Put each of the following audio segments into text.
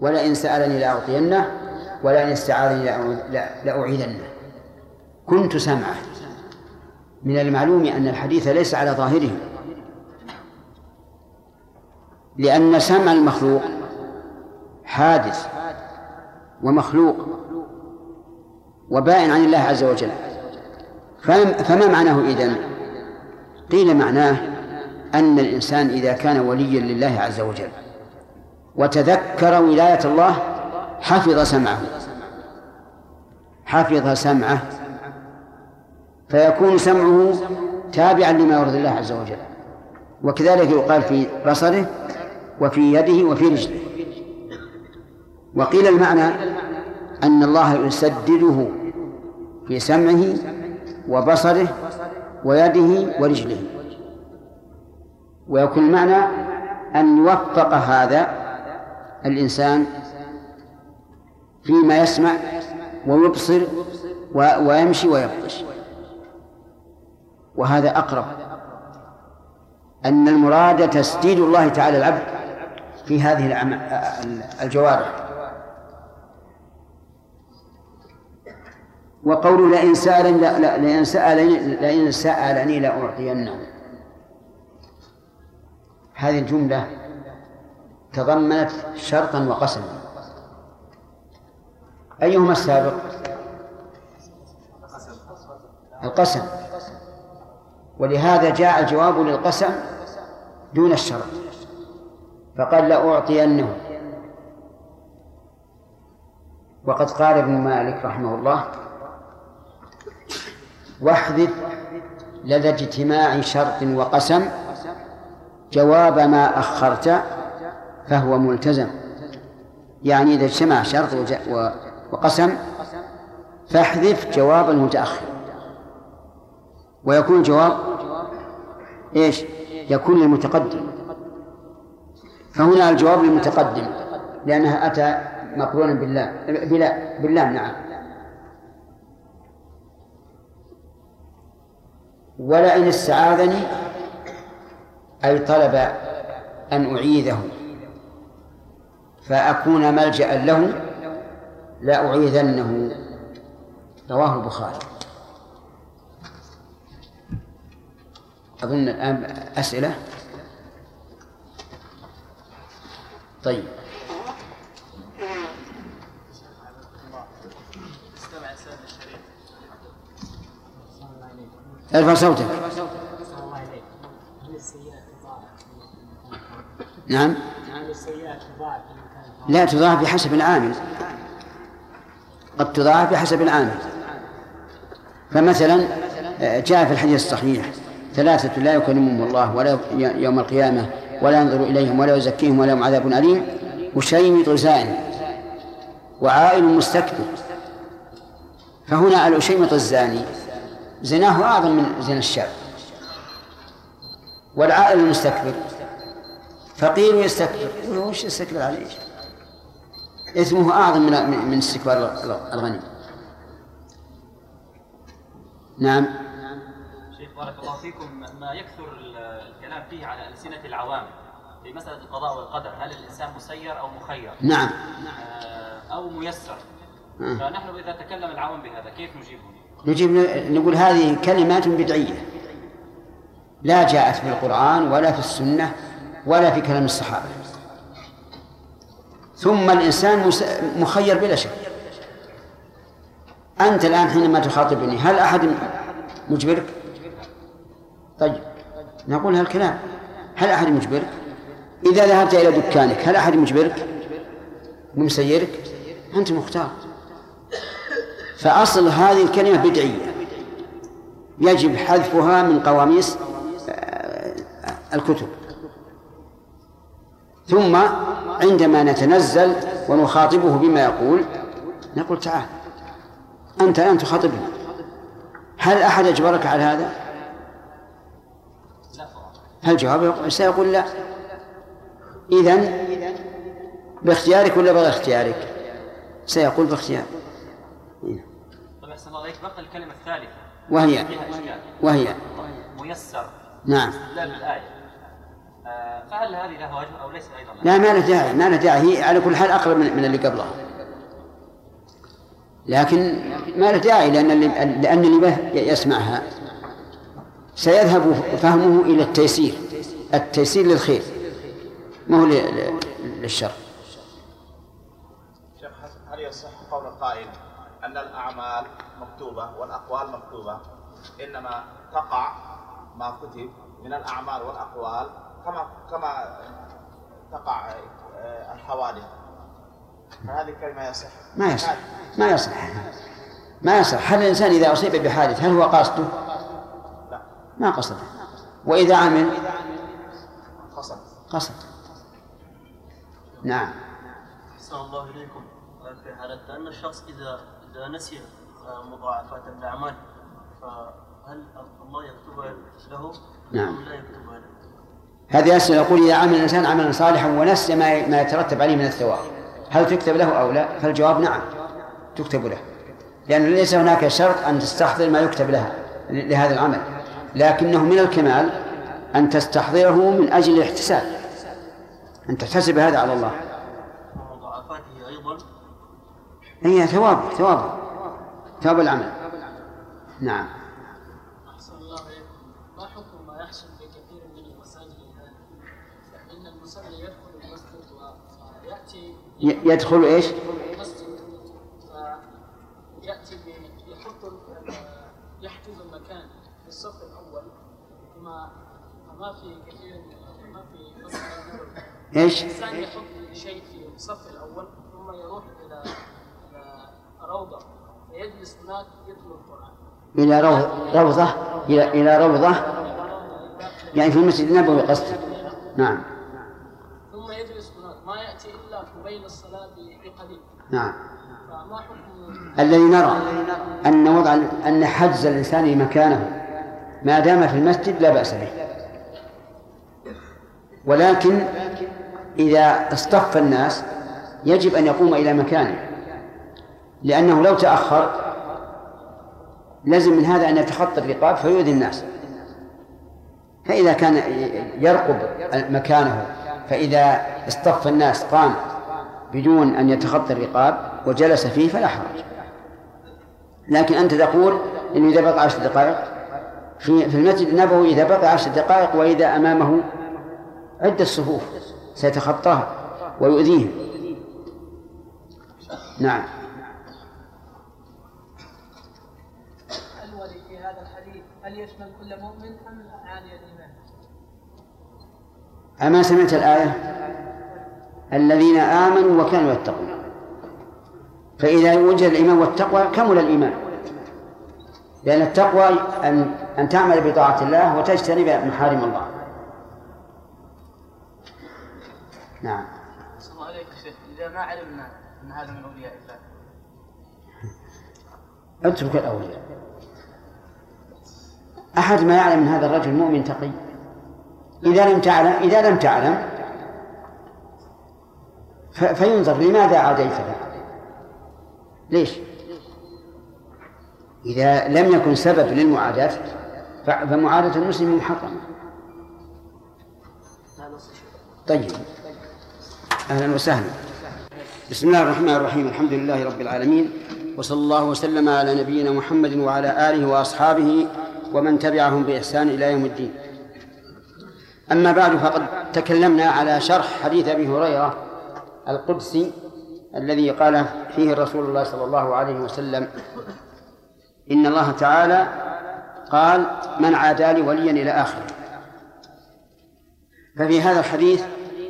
ولئن سألني لأعطينه ولئن استعاذني لأعيذنه. كنت سمعه. من المعلوم أن الحديث ليس على ظاهره، لأن سمع المخلوق حادث ومخلوق وبائن عن الله عز وجل. فما معناه إذن؟ قيل معناه أن الإنسان إذا كان وليا لله عز وجل وتذكر ولاية الله حفظ سمعه فيكون سمعه تابعا لما يرضي الله عز وجل. وكذلك يقال في بصره وفي يده وفي رجله. وقيل المعنى أن الله يسدده في سمعه وبصره ويده ورجله. ويكون المعنى أن يوفق هذا الإنسان فيما يسمع ويبصر ويمشي ويبطش. وهذا أقرب، أن المراد تسديد الله تعالى العبد في هذه الجوارح. وقوله لئن سألني لأعطينه، هذه الجملة تضمنت شرطا وقسما. أيهما السابق؟ القسم، ولهذا جاء الجواب للقسم دون الشرط، فقال لأعطينه. وقد قال ابن مالك رحمه الله: واحذف لدى اجتماع شرط وقسم جواب ما أخرت فهو ملتزم. يعني إذا اجتمع شرط وقسم فاحذف جواب المتأخر، ويكون الجواب إيش؟ يكون للمتقدم. فهنا الجواب للمتقدم لأنها أتى مقرونا بالله. نعم. ولئن استعاذني أي طلب أن أعيذه فأكون ملجأ له لأعيذنه. رواه البخاري. أظن الآن أسئلة. طيب، ارفع صوتك. نعم. لا تضاعف بحسب العامل، قد تضاعف بحسب العامل. فمثلا جاء في الحديث الصحيح: 3 لا يكلمهم الله ولا يوم القيامة ولا ينظر إليهم ولا يزكيهم ولا هم عذاب أليم وشيمط زائن وعائل مستكبر. فهنا الأشيمط الزاني زناه أعظم من زنا الشاب، والعائل المستكبر فقير يستكبر. وش يستكبر عليه؟ إثمه أعظم من استكبار الغني. نعم. شيخ بارك الله فيكم، ما يكثر الكلام فيه على ألسنة العوام في مسألة القضاء والقدر، هل الإنسان مسير أو مخير؟ نعم. أو ميسر؟ فنحن إذا تكلم العوام بهذا كيف نجيب؟ نقول هذه كلمات بدعية لا جاءت في القرآن ولا في السنة ولا في كلام الصحابة. ثم الإنسان مخير بلا شك. أنت الآن حينما تخاطبني هل أحد مجبرك؟ طيب نقول هالكلام: هل أحد مجبرك؟ إذا ذهبت إلى دكانك هل أحد مجبرك ومسيرك؟ أنت مختار. فأصل هذه الكلمة بدعية يجب حذفها من قواميس الكتب. ثم عندما نتنزل ونخاطبه بما يقول نقول: تعال أنت الآن تخاطبني، هل أحد أجبرك على هذا؟ هل جواب سيقول لا. إذن باختيارك ولا بغير اختيارك؟ سيقول باختيار. طيب أحسن الله عليك، بقى الكلمة الثالثة وهي ميسر. نعم. لا الآية فهل هذه لها وجه أو ليس أيضا؟ لا، ما له داعي، ما له داعي، هي على كل حال أقرب من اللي قبلها، لكن ما له داعي لأن اللي يسمعها سيذهب فهمه إلى التيسير للخير، ما هو للشر. شيخ حسن، هل يصح قول القائل أن الأعمال مكتوبة والأقوال مكتوبة، إنما تقع ما كتب من الأعمال والأقوال كما تقع الحوادث؟ هذه الكلمة يصح؟ ما يصح. هل الإنسان إذا أصيب بحادث هل هو قاصده؟ لا، ما قصده. وإذا عمل قصد. نعم. أحسن الله إليكم. في حالة أن الشخص إذا نسي مضاعفات الأعمال فهل الله يكتبها له؟ نعم. لا يكتبها له. هذه أسئلة. يقول إذا عمل الإنسان عملا صالحا ونسي ما يترتب عليه من الثواب هل تكتب له أو لا؟ فالجواب نعم، تكتب له، لأن ليس هناك شرط أن تستحضر ما يكتب لهذا العمل، لكنه من الكمال أن تستحضره من أجل الاحتساب، أن تحتسب هذا على الله. ومضاعفاته أيضا هي ثواب العمل. نعم. أحسن الله عليكم. ما حكم ما يحصل في كثير من المساجد الآن؟ إن المصلي يدخل المسجد ويأتي يدخل إيش؟ المسجد فيأتي يحجز المكان في الصف الأول، ما في كثير ما في مسجد إيش؟ الإنسان يحط شيء في الصف الأول ثم يروح إلى روضة فيجلس هناك يتلو القرآن. إلى روضة يعني في المسجد النبوي قصدي. نعم. ثم يجلس هناك ما يأتي إلا قبيل الصلاة بقليل. نعم. فما حكم الذي نرى أن حجز الإنسان مكانه ما دام في المسجد لا بأس به، ولكن إذا اصطف الناس يجب أن يقوم إلى مكانه، لأنه لو تأخر لازم من هذا أن يتخطى الرقاب فيؤذي الناس. فإذا كان يرقب مكانه فإذا اصطف الناس قام بدون أن يتخطى الرقاب وجلس فيه فلا حرج. لكن أنت تقول إنه إذا بقى 10 دقائق في المسجد النبوي، إذا بقى 10 دقائق وإذا أمامه عدة صفوف سيتخطاها ويؤذيهم. نعم. الولي في هذا الحديث هل يشمل كل مؤمن أم أعاني الإيمان؟ أما سمعت الآية الذين آمنوا وكانوا يتقون، فإذا وجد الإيمان والتقوى كمل الإيمان، لأن التقوى أن تعمل بطاعة الله وتجتنب محارم الله. نعم. صلى الله عليك شيخ، إذا ما علمنا أن هذا من أولياء الله اترك الأولياء. أحد ما يعلم من هذا الرجل مؤمن تقي. إذا لم تعلم فينظر لماذا عاديت له؟ ليش؟ إذا لم يكن سبب للمعاداة فمعاداة المسلم محرمة. طيب، أهلا وسهلا. بسم الله الرحمن الرحيم. الحمد لله رب العالمين، وصلى الله وسلم على نبينا محمد وعلى آله وأصحابه ومن تبعهم بإحسان إلى يوم الدين. أما بعد، فقد تكلمنا على شرح حديث أبي هريرة القدسي الذي قال فيه رسول الله صلى الله عليه وسلم: إن الله تعالى قال: من عادى لي وليا إلى آخره. ففي هذا الحديث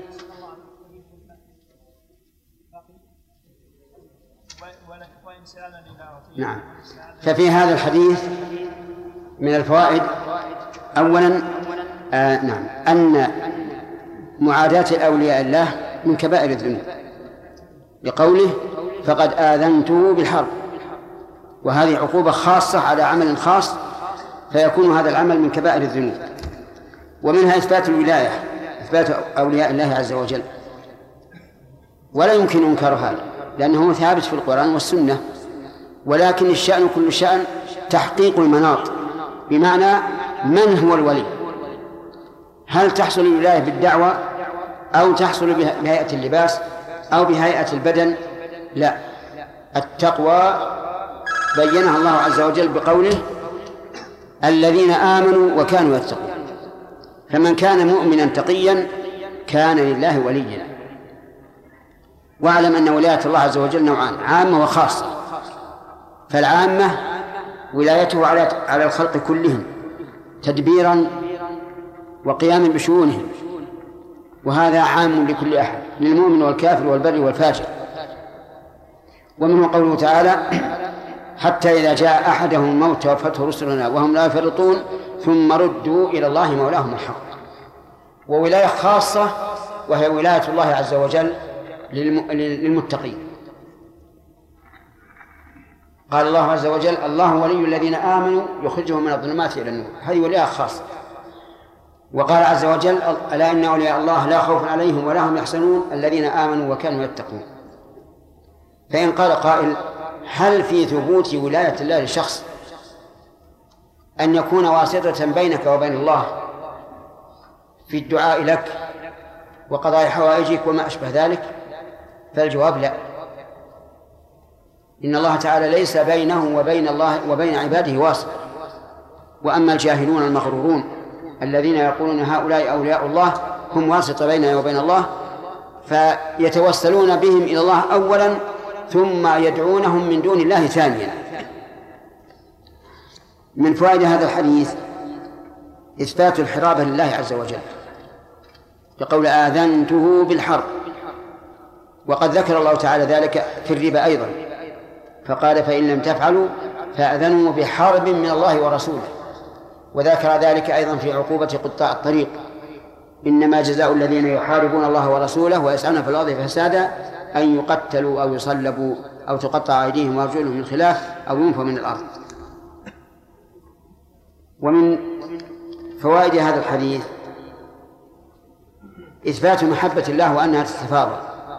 نعم، ففي هذا الحديث من الفوائد أولا نعم أن معاداة أولياء الله من كبائر الذنوب، لقوله: فقد آذنته بالحرب، وهذه عقوبة خاصة على عمل خاص، فيكون هذا العمل من كبائر الذنوب. ومنها إثبات الولاية، إثبات أولياء الله عز وجل، ولا يمكن إنكار هذا لأنه ثابت في القرآن والسنة. ولكن الشأن كل شأن تحقيق المناط، بمعنى من هو الولي؟ هل تحصل الولاية بالدعوة أو تحصل بهيئة اللباس أو بهيئة البدن؟ لا، التقوى بينها الله عز وجل بقوله الذين آمنوا وكانوا يتقون. فمن كان مؤمنا تقيا كان لله وليا. واعلم أن ولاية الله عز وجل نوعان، عامة وخاصة. فالعامة ولايته على الخلق كلهم تدبيرا وقياما بشؤونهم، وهذا عام لكل أحد، للمؤمن والكافر والبر والفاجر. ومنه قوله تعالى حتى إذا جاء أحدهم الموت توفته رسلنا وهم لا يفرطون ثم ردوا إلى الله مولاهم الحق. وولاية خاصة وهي ولاية الله عز وجل للمتقين. قال الله عز وجل الله ولي الذين آمنوا يخرجهم من الظلمات إلى النور، هذه ولاية خاصة. وقال عز وجل ألا إن أولياء الله لا خوف عليهم ولا هم يحزنون الذين آمنوا وكانوا يتقون. فإن قال قائل هل في ثبوت ولاية الله لشخص أن يكون واسطة بينك وبين الله في الدعاء لك وقضاء حوائجك وما أشبه ذلك؟ فالجواب لا، إن الله تعالى ليس بينه وبين الله وبين عباده واسطة. وأما الجاهلون المغرورون الذين يقولون هؤلاء أولياء الله هم واسطة بيننا وبين الله، فيتوسلون بهم إلى الله أولا ثم يدعونهم من دون الله ثانيا. من فوائد هذا الحديث إثبات الحرابة لله عز وجل بقول آذنته بالحرب. وقد ذكر الله تعالى ذلك في الربا أيضا، فقال فإن لم تفعلوا فأذنوا بحرب من الله ورسوله. وذكر ذلك أيضا في عقوبة قطاع الطريق إنما جزاء الذين يحاربون الله ورسوله ويسعون في الأرض فسادا أن يقتلوا أو يصلبوا أو تقطع أيديهم وأرجلهم من خلاف أو ينفوا من الأرض. ومن فوائد هذا الحديث إثبات محبة الله وأنها تتفاضل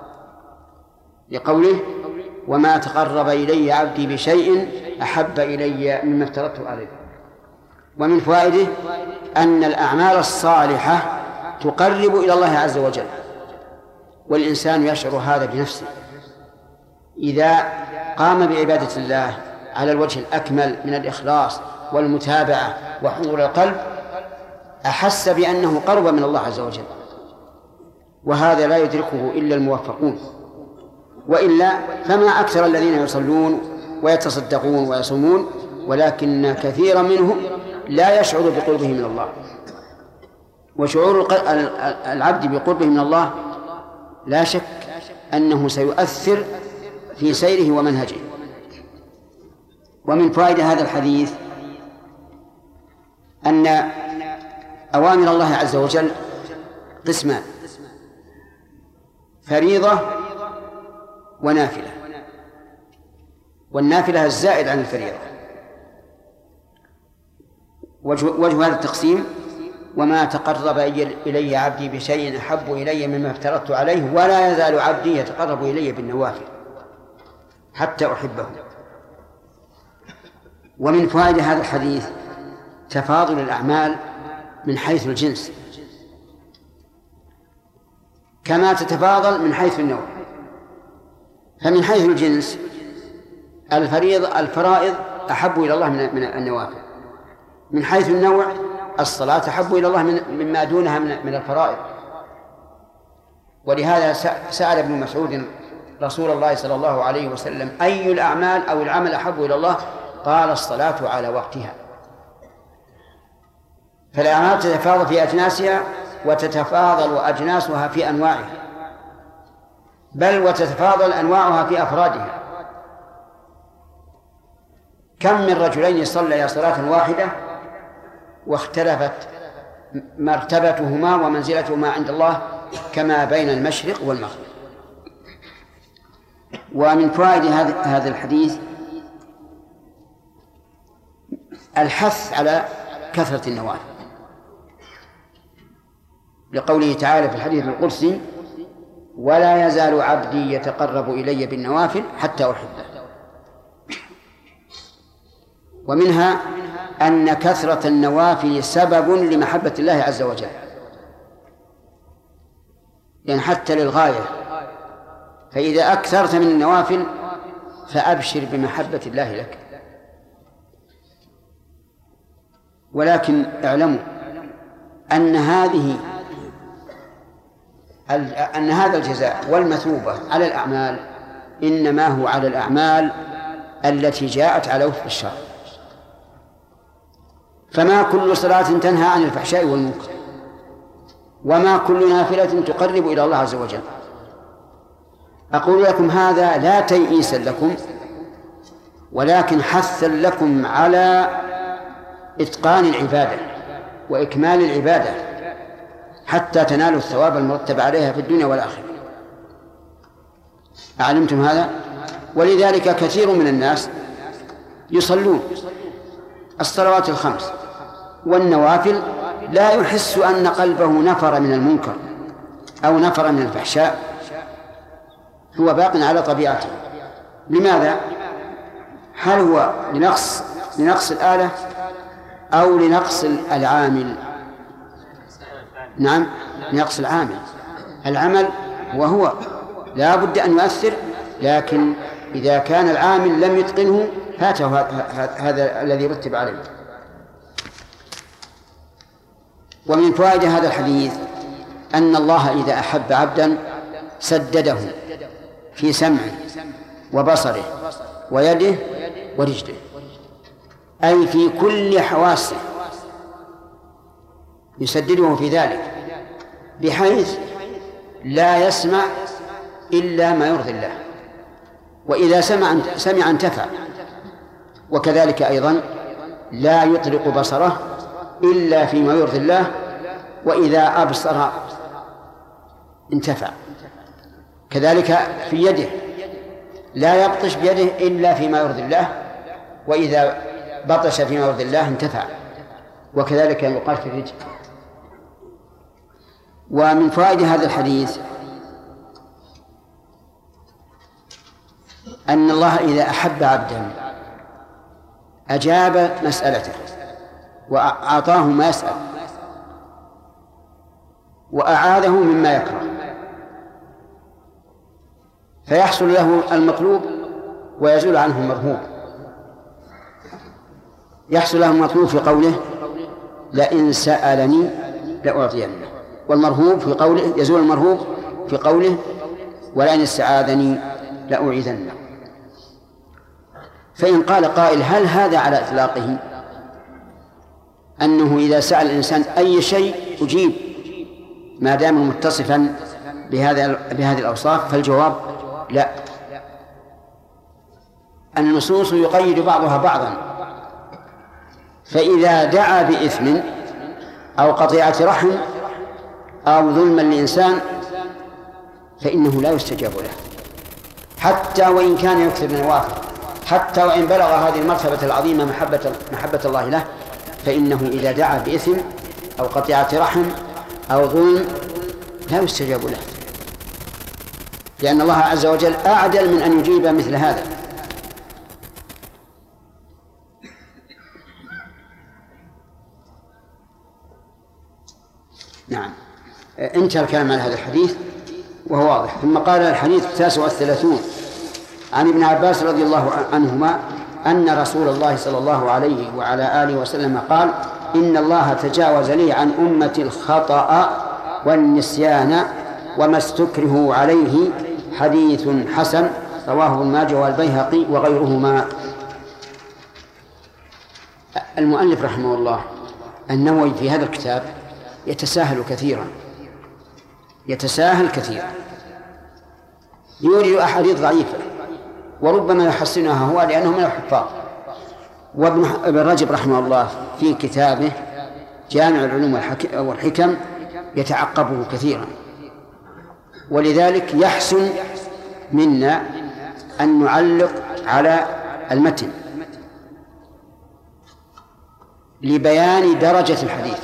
لقوله وما تقرب إلي عبدي بشيء أحب إلي مما افترضته عليه. ومن فوائده أن الأعمال الصالحة تقرب إلى الله عز وجل، والإنسان يشعر هذا بنفسه إذا قام بعبادة الله على الوجه الأكمل من الإخلاص والمتابعة وحضور القلب أحس بأنه قرب من الله عز وجل، وهذا لا يدركه إلا الموفقون، وإلا فما أكثر الذين يصلون ويتصدقون ويصومون ولكن كثيرا منهم لا يشعر بقربه من الله. وشعور العبد بقربه من الله لا شك أنه سيؤثر في سيره ومنهجه. ومن فوائد هذا الحديث أن أوامر الله عز وجل قسمان: فريضة ونافلة، والنافلة الزائد عن الفريضة. وجه هذا التقسيم: وما تقرب إلي عبدي بشيء أحب إلي مما افترضت عليه ولا يزال عبدي يتقرب إلي بالنوافل حتى أحبه. ومن فوائد هذا الحديث تفاضل الأعمال من حيث الجنس كما تتفاضل من حيث النوع. فمن حيث الجنس الفرائض أحب إلى الله من النوافل، من حيث النوع الصلاة أحب إلى الله مما دونها من الفرائض. ولهذا سأل ابن مسعود رسول الله صلى الله عليه وسلم: أي الأعمال أو العمل أحب إلى الله؟ قال: الصلاة على وقتها. فالأعمال تتفاضل في أجناسها وتتفاضل أجناسها في أنواعها، بل وتتفاضل أنواعها في أفرادها. كم من رجلين صليا صلاة واحدة واختلفت مرتبتهما ومنزلتهما عند الله كما بين المشرق والمغرب. ومن فوائد هذا الحديث الحث على كثرة النوافل، لقوله تعالى في الحديث القدسي: ولا يزال عبدي يتقرب إلي بالنوافل حتى أحبه. ومنها أن كثرة النوافل سبب لمحبة الله عز وجل، يعني حتى للغاية. فإذا أكثرت من النوافل فأبشر بمحبة الله لك. ولكن اعلموا أن هذا الجزاء والمثوبة على الأعمال إنما هو على الأعمال التي جاءت على وفق الشرع. فما كل صلاة تنهى عن الفحشاء والمنكر، وما كل نافلة تقرب إلى الله عز وجل. أقول لكم هذا لا تيئيسا لكم، ولكن حثا لكم على إتقان العبادة وإكمال العبادة حتى تنالوا الثواب المرتب عليها في الدنيا والآخرة. أعلمتم هذا؟ ولذلك كثير من الناس يصلون الصلوات الخمس والنوافل لا يحس أن قلبه نفر من المنكر أو نفر من الفحشاء، هو باق على طبيعته. لماذا؟ هل هو لنقص الآلة أو لنقص العامل؟ نعم، لنقص العامل. العمل وهو لا بد أن يؤثر، لكن إذا كان العامل لم يتقنه فاته هذا الذي رتب عليه. ومن فوائد هذا الحديث أن الله إذا أحب عبدا سدده في سمعه وبصره ويده ورجله، أي في كل حواسه يسدده في ذلك، بحيث لا يسمع إلا ما يرضي الله، وإذا سمع انتفع. وكذلك أيضا لا يطلق بصره إلا فيما يرضي الله، وإذا أبصر انتفع. كذلك في يده لا يبطش بيده إلا فيما يرضي الله، وإذا بطش فيما يرضي الله انتفع. وكذلك يقال في الرجل. ومن فوائد هذا الحديث أن الله إذا أحب عبدا أجاب مسألته وأعطاه ما يسأل وأعاذه مما يكره، فيحصل له المطلوب ويزول عنه المرهوب. يحصل له المطلوب في قوله لئن سألني لأعطينه، والمرهوب في قوله يزول المرهوب في قوله ولئن استعاذني لأعيذنه. فإن قال قائل هل هذا على إطلاقه أنه إذا سأل الإنسان أي شيء أجيب ما دام متصفا بهذه الأوصاف؟ فالجواب لا. النصوص يقيد بعضها بعضا، فإذا دعا بإثم أو قطيعة رحم أو ظلما لإنسان فإنه لا يستجاب له، حتى وإن كان يكثر من النوافل، حتى وإن بلغ هذه المرتبة العظيمة محبة الله له، فإنه إذا دعا بإثم أو قطيعة رحم أو ظلم لا يستجاب له، لأن الله عز وجل أعدل من أن يجيب مثل هذا. نعم، انتهى الكلام على هذا الحديث وهو واضح. ثم قال الحديث 39 عن ابن عباس رضي الله عنهما أن رسول الله صلى الله عليه وعلى آله وسلم قال إن الله تجاوز لي عن أمتي الخطأ والنسيان وما استكرهوا عليه، حديث حسن، رواه ابن ماجه والبيهقي وغيرهما. المؤلف رحمه الله النووي في هذا الكتاب يتساهل كثيرا، يورد أحاديث ضعيفة وربما يحسنها هو لأنه من الحفاظ. وابن رجب رحمه الله في كتابه جامع العلوم والحكم يتعقبه كثيرا، ولذلك يحسن منا أن نعلق على المتن لبيان درجة الحديث،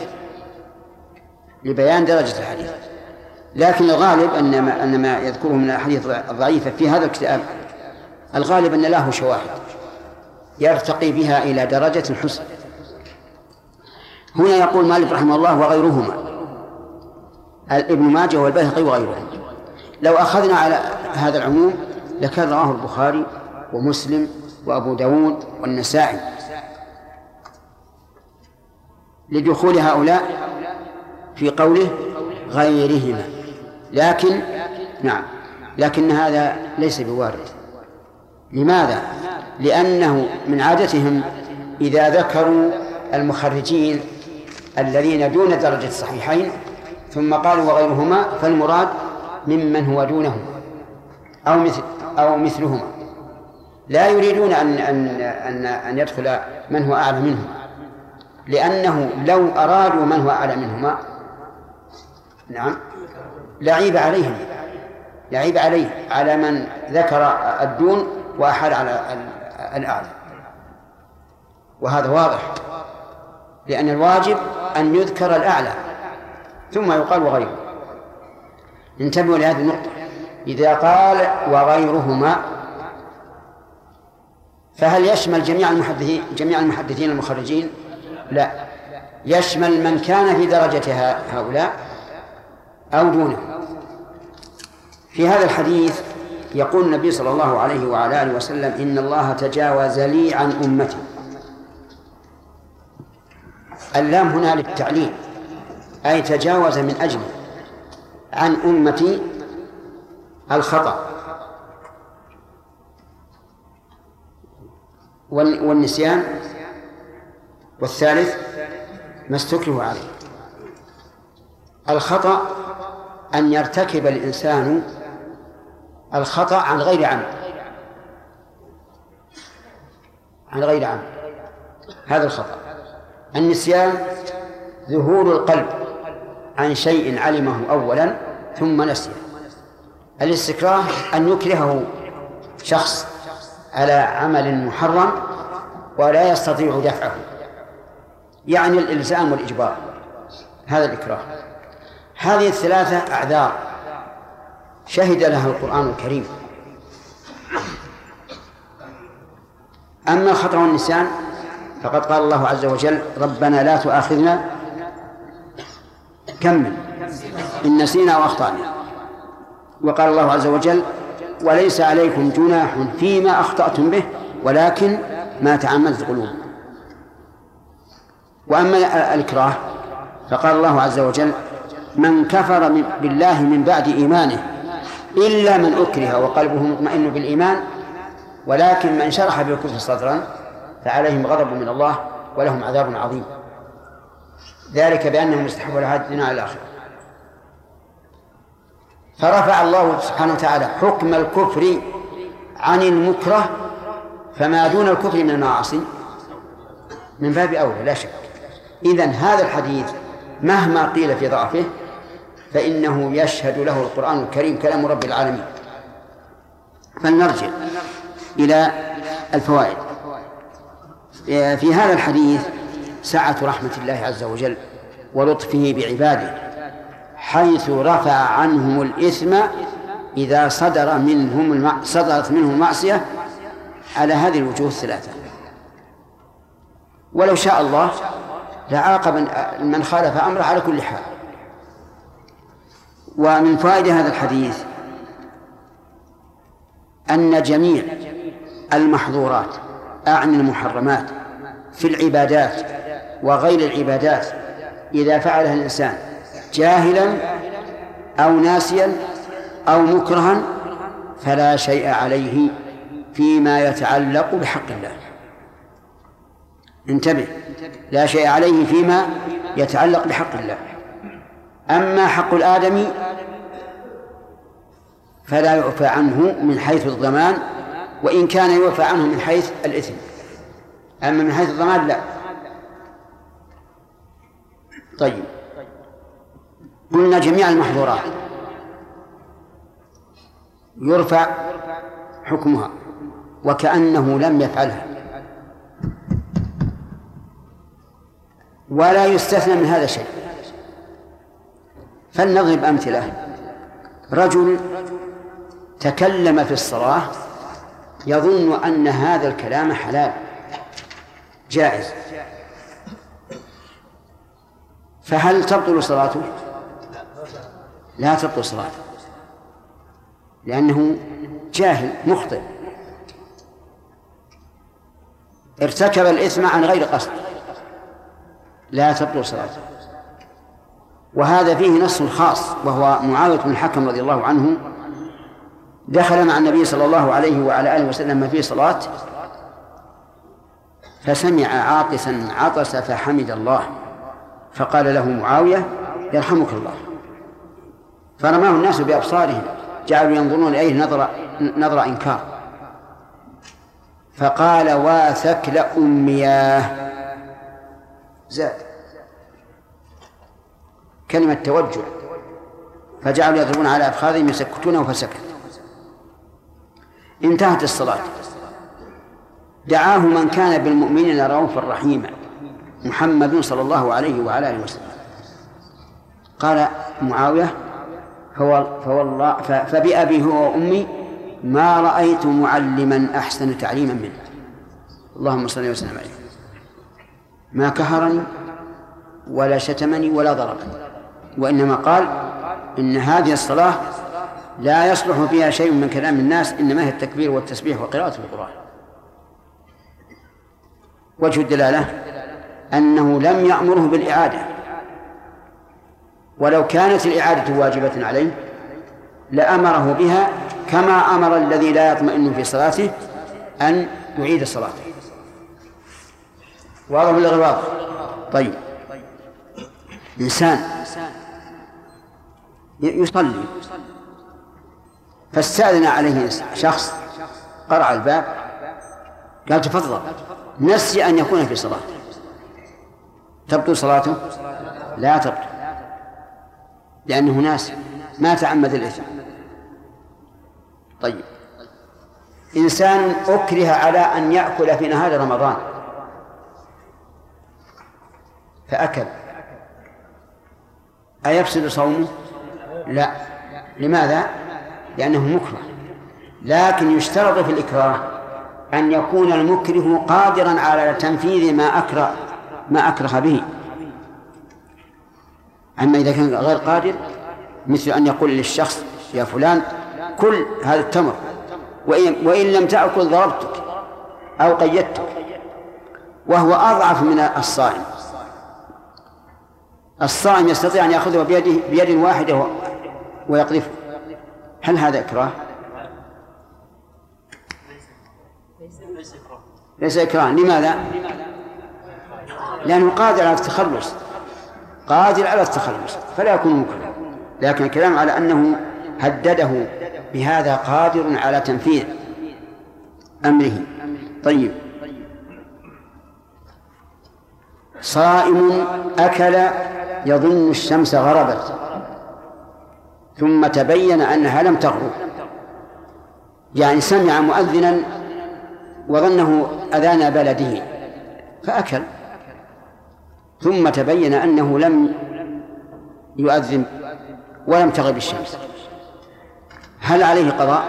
لكن الغالب أن ما يذكره من الأحاديث الضعيفة في هذا الكتاب الغالب أن له شواهد يرتقي بها إلى درجة الحسن. هنا يقول مالك رحمه الله وغيرهما، ابن ماجه والبيهقي وغيرهم. لو أخذنا على هذا العموم لكان رواه البخاري ومسلم وأبو داود والنسائي لدخول هؤلاء في قوله غيرهما، لكن هذا ليس بوارد. لماذا؟ لأنه من عادتهم إذا ذكروا المخرجين الذين دون درجة الصحيحين ثم قالوا وغيرهما فالمراد ممن هو دونهم أو مثلهما، لا يريدون أن يدخل من هو أعلى منهم، لأنه لو أرادوا من هو أعلى منهما لعيب عليه على من ذكر الدون وأحال على الأعلى، وهذا واضح، لأن الواجب أن يذكر الأعلى ثم يقال وغيره. انتبهوا لهذه النقطة. إذا قال وغيرهما فهل يشمل جميع المحدثين المخرجين؟ لا، يشمل من كان في درجة هؤلاء أو دونه. في هذا الحديث يقول النبي صلى الله عليه وعلى آله وسلم إن الله تجاوز لي عن أمتي. اللام هنا للتعليل، أي تجاوز من أجل عن أمتي الخطأ والنسيان، والثالث ما استكره عليه. الخطأ أن يرتكب الإنسان الخطأ عن غير عمد، هذا الخطأ. النسيان ذهول القلب عن شيء علمه أولا ثم نسيه. الاستكراه أن يكرهه شخص على عمل محرم ولا يستطيع دفعه، يعني الإلزام والإجبار، هذا الإكراه. هذه الثلاثة أعذار شهد لها القرآن الكريم. أما الخطأ والنسيان فقد قال الله عز وجل ربنا لا تؤاخذنا كمل إن نسينا وأخطأنا، وقال الله عز وجل وليس عليكم جناح فيما أخطأتم به ولكن ما تعمدت قلوبكم. وأما الإكراه فقال الله عز وجل من كفر بالله من بعد إيمانه إلا من أكره وقلبه مطمئن بالإيمان ولكن من شرح بالكفر صدرا فعليهم غضب من الله ولهم عذاب عظيم، ذلك بأنهم استحبوا الحياة الدنيا على الآخرة. فرفع الله سبحانه وتعالى حكم الكفر عن المكره، فما دون الكفر من المعاصي من باب أولى لا شك. إذن هذا الحديث مهما قيل في ضعفه فإنه يشهد له القرآن الكريم كلام رب العالمين. فلنرجع إلى الفوائد. في هذا الحديث سعة رحمة الله عز وجل ولطفه بعباده، حيث رفع عنهم الإثم إذا صدرت منهم المعصية على هذه الوجوه الثلاثة. ولو شاء الله لعاقب من خالف أمره على كل حال. ومن فائدة هذا الحديث أن جميع المحظورات أعني المحرمات في العبادات وغير العبادات إذا فعلها الإنسان جاهلا أو ناسيا أو مكرها فلا شيء عليه فيما يتعلق بحق الله. انتبه، لا شيء عليه فيما يتعلق بحق الله. أما حق الآدمي فلا يعفى عنه من حيث الضمان، وإن كان يعفى عنه من حيث الإثم، أما من حيث الضمان لا. طيب، قلنا جميع المحظورات يرفع حكمها وكأنه لم يفعلها، ولا يستثنى من هذا شيء. فلنضرب أمثلة. رجل تكلم في الصلاة يظن أن هذا الكلام حلال جائز، فهل تبطل صلاته؟ لا تبطل صلاته، لأنه جاهل مخطئ ارتكب الإثم عن غير قصد، لا تبطل صلاته. وهذا فيه نص خاص، وهو معاوية بن الحكم رضي الله عنه دخل مع النبي صلى الله عليه وعلى آله وسلم في صلاة، فسمع عاطسا عطس فحمد الله، فقال له معاوية يرحمك الله، فرماه الناس بأبصارهم جعلوا ينظرون إليه نظر إنكار، فقال واثكل أمياه، زاد كلمة توجه، فجعلوا يضربون على أفخاذهم يسكتونه فسكت. انتهت الصلاة. دعاه من كان بالمؤمنين رؤوفا رحيما محمد صلى الله عليه وعلى آله وسلم. قال معاوية فوالله فبأبي هو وأمي ما رأيت معلما أحسن تعليما منه، اللهم صل وسلم عليه، ما كهرني ولا شتمني ولا ضربني، وإنما قال إن هذه الصلاة لا يصلح فيها شيء من كلام الناس، إنما هي التكبير والتسبيح وقراءة القرآن. وجه الدلالة أنه لم يأمره بالإعادة، ولو كانت الإعادة واجبة عليه لأمره بها، كما أمر الذي لا يطمئن في صلاته أن يعيد صلاته. واضح ولا غير واضح؟ طيب، إنسان يصلي فاستأذن عليه شخص، قرع الباب قال تفضل، نسي أن يكون في صلاة، تبطل صلاته؟ لا تبطل، لأنه ناسي ما تعمد الإثم. طيب، إنسان أكره على أن يأكل في نهار رمضان فأكل، أيفسد صومه؟ لا. لماذا؟ لأنه مكره، لكن يشترط في الإكراه أن يكون المكره قادرا على تنفيذ ما أكره به. أما إذا كان غير قادر، مثل أن يقول للشخص يا فلان كل هذا التمر، وإن لم تأكل ضربتك أو قيدتك، وهو أضعف من الصائم. الصائم يستطيع أن يأخذه بيد واحدة ويقذفه، هل هذا إكراه؟ ليس إكراه. لماذا؟ لأنه قادر على التخلص فلا يكون مكره، لكن الكلام على أنه هدده بهذا قادر على تنفيذ أمره. طيب، صائم أكل يظن الشمس غربت ثم تبين أنها لم تغرب، يعني سمع مؤذنا وظنه أذان بلده فأكل، ثم تبين أنه لم يؤذن ولم تغرب الشمس، هل عليه قضاء؟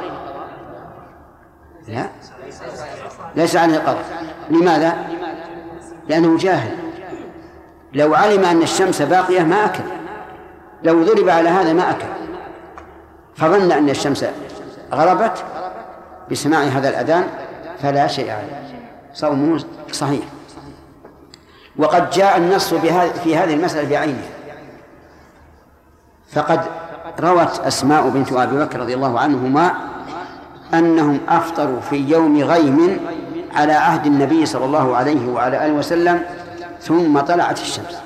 لا، ليس عليه قضاء. لماذا؟ لأنه جاهل، لو علم أن الشمس باقية ما أكل، لو ضرب على هذا ما أكل، فظن أن الشمس غربت بسماع هذا الأذان فلا شيء عليه، صومه صحيح. وقد جاء النص في هذه المسألة بعينها، فقد روت أسماء بنت أبي بكر رضي الله عنهما أنهم أفطروا في يوم غيم على عهد النبي صلى الله عليه وعلى آله وسلم ثم طلعت الشمس.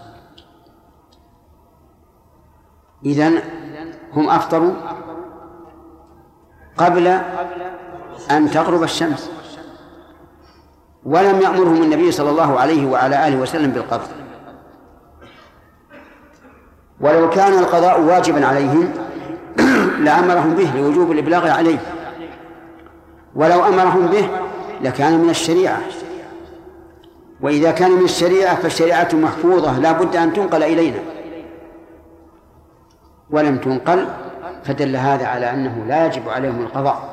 إذن هم أفطروا قبل أن تغرب الشمس، ولم يأمرهم النبي صلى الله عليه وعلى آله وسلم بالقضاء. ولو كان القضاء واجبا عليهم لأمرهم به لوجوب الإبلاغ عليه، ولو أمرهم به لكان من الشريعة، وإذا كان من الشريعة فالشريعة محفوظة لا بد أن تنقل إلينا، ولم تنقل، فدل هذا على أنه لا يجب عليهم القضاء.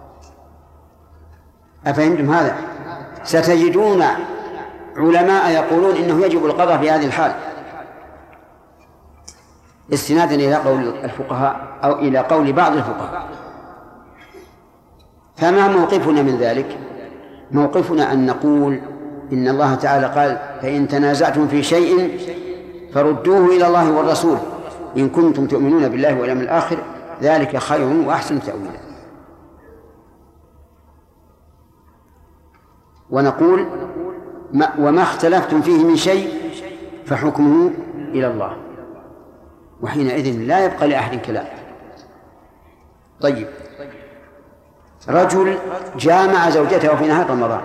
أفهمتم هذا؟ ستجدون علماء يقولون إنه يجب القضاء في هذه الحال، استنادا إلى قول الفقهاء أو إلى قول بعض الفقهاء. فما موقفنا من ذلك؟ موقفنا أن نقول إن الله تعالى قال: فإن تنازعتم في شيء فردوه إلى الله والرسول إن كنتم تؤمنون بالله واليوم الآخر ذلك خير وأحسن تأويلا. ونقول: وما اختلفتم فيه من شيء فحكمه إلى الله، وحينئذ لا يبقى لأحد كلام. طيب، رجل جامع زوجته في نهار رمضان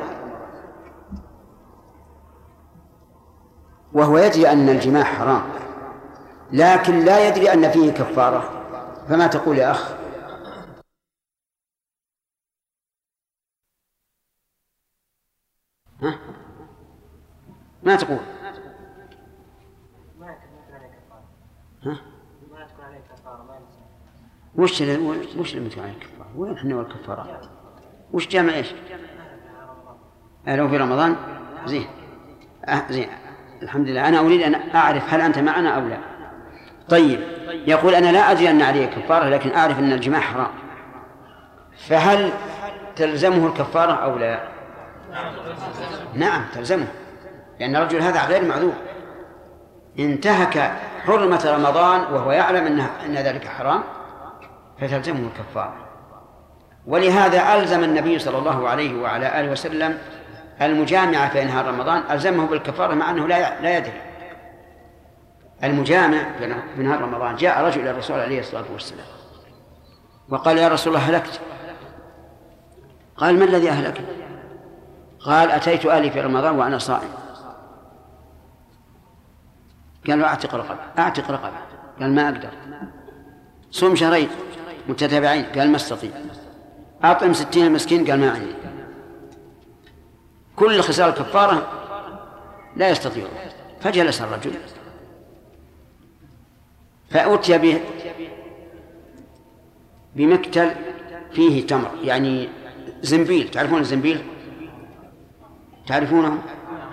وهو يدري أن الجماع حرام، لكن لا يدري أن فيه كفارة، فما تقول يا أخ؟ ها؟ ما تقول؟ ها؟ وش اللي متكلم عن الكفارة؟ وين احنا والكفارة؟ وش جامع ايش؟ لو في رمضان زين. زين، الحمد لله. أنا أريد أن أعرف هل أنت معنا أو لا. طيب، يقول: أنا لا أدري أن عليه كفارة لكن أعرف أن الجماع حرام، فهل تلزمه الكفارة أو لا؟ نعم تلزمه، لأن الرجل هذا غير معذور، انتهك حرمة رمضان وهو يعلم أن ذلك حرام، فتلزمه الكفارة. ولهذا ألزم النبي صلى الله عليه وعلى آله وسلم المجامع في نهار رمضان، ألزمه بالكفارة مع أنه لا يدري. المجامع في نهار رمضان جاء رجل إلى الرسول عليه الصلاة والسلام وقال: يا رسول الله هلكت. قال: ما الذي أهلك؟ قال: أتيت أهلي في رمضان وأنا صائم. قال له: أعتق رقبة. قال: ما أقدر. صوم شهرين متتابعين. قال: ما استطيع. أطعم 60 مسكين. قال: ما عندي. كل خصال الكفارة لا يستطيع. فجلس الرجل فأتي بمكتل فيه تمر، يعني زنبيل. تعرفون الزنبيل؟ تعرفونه؟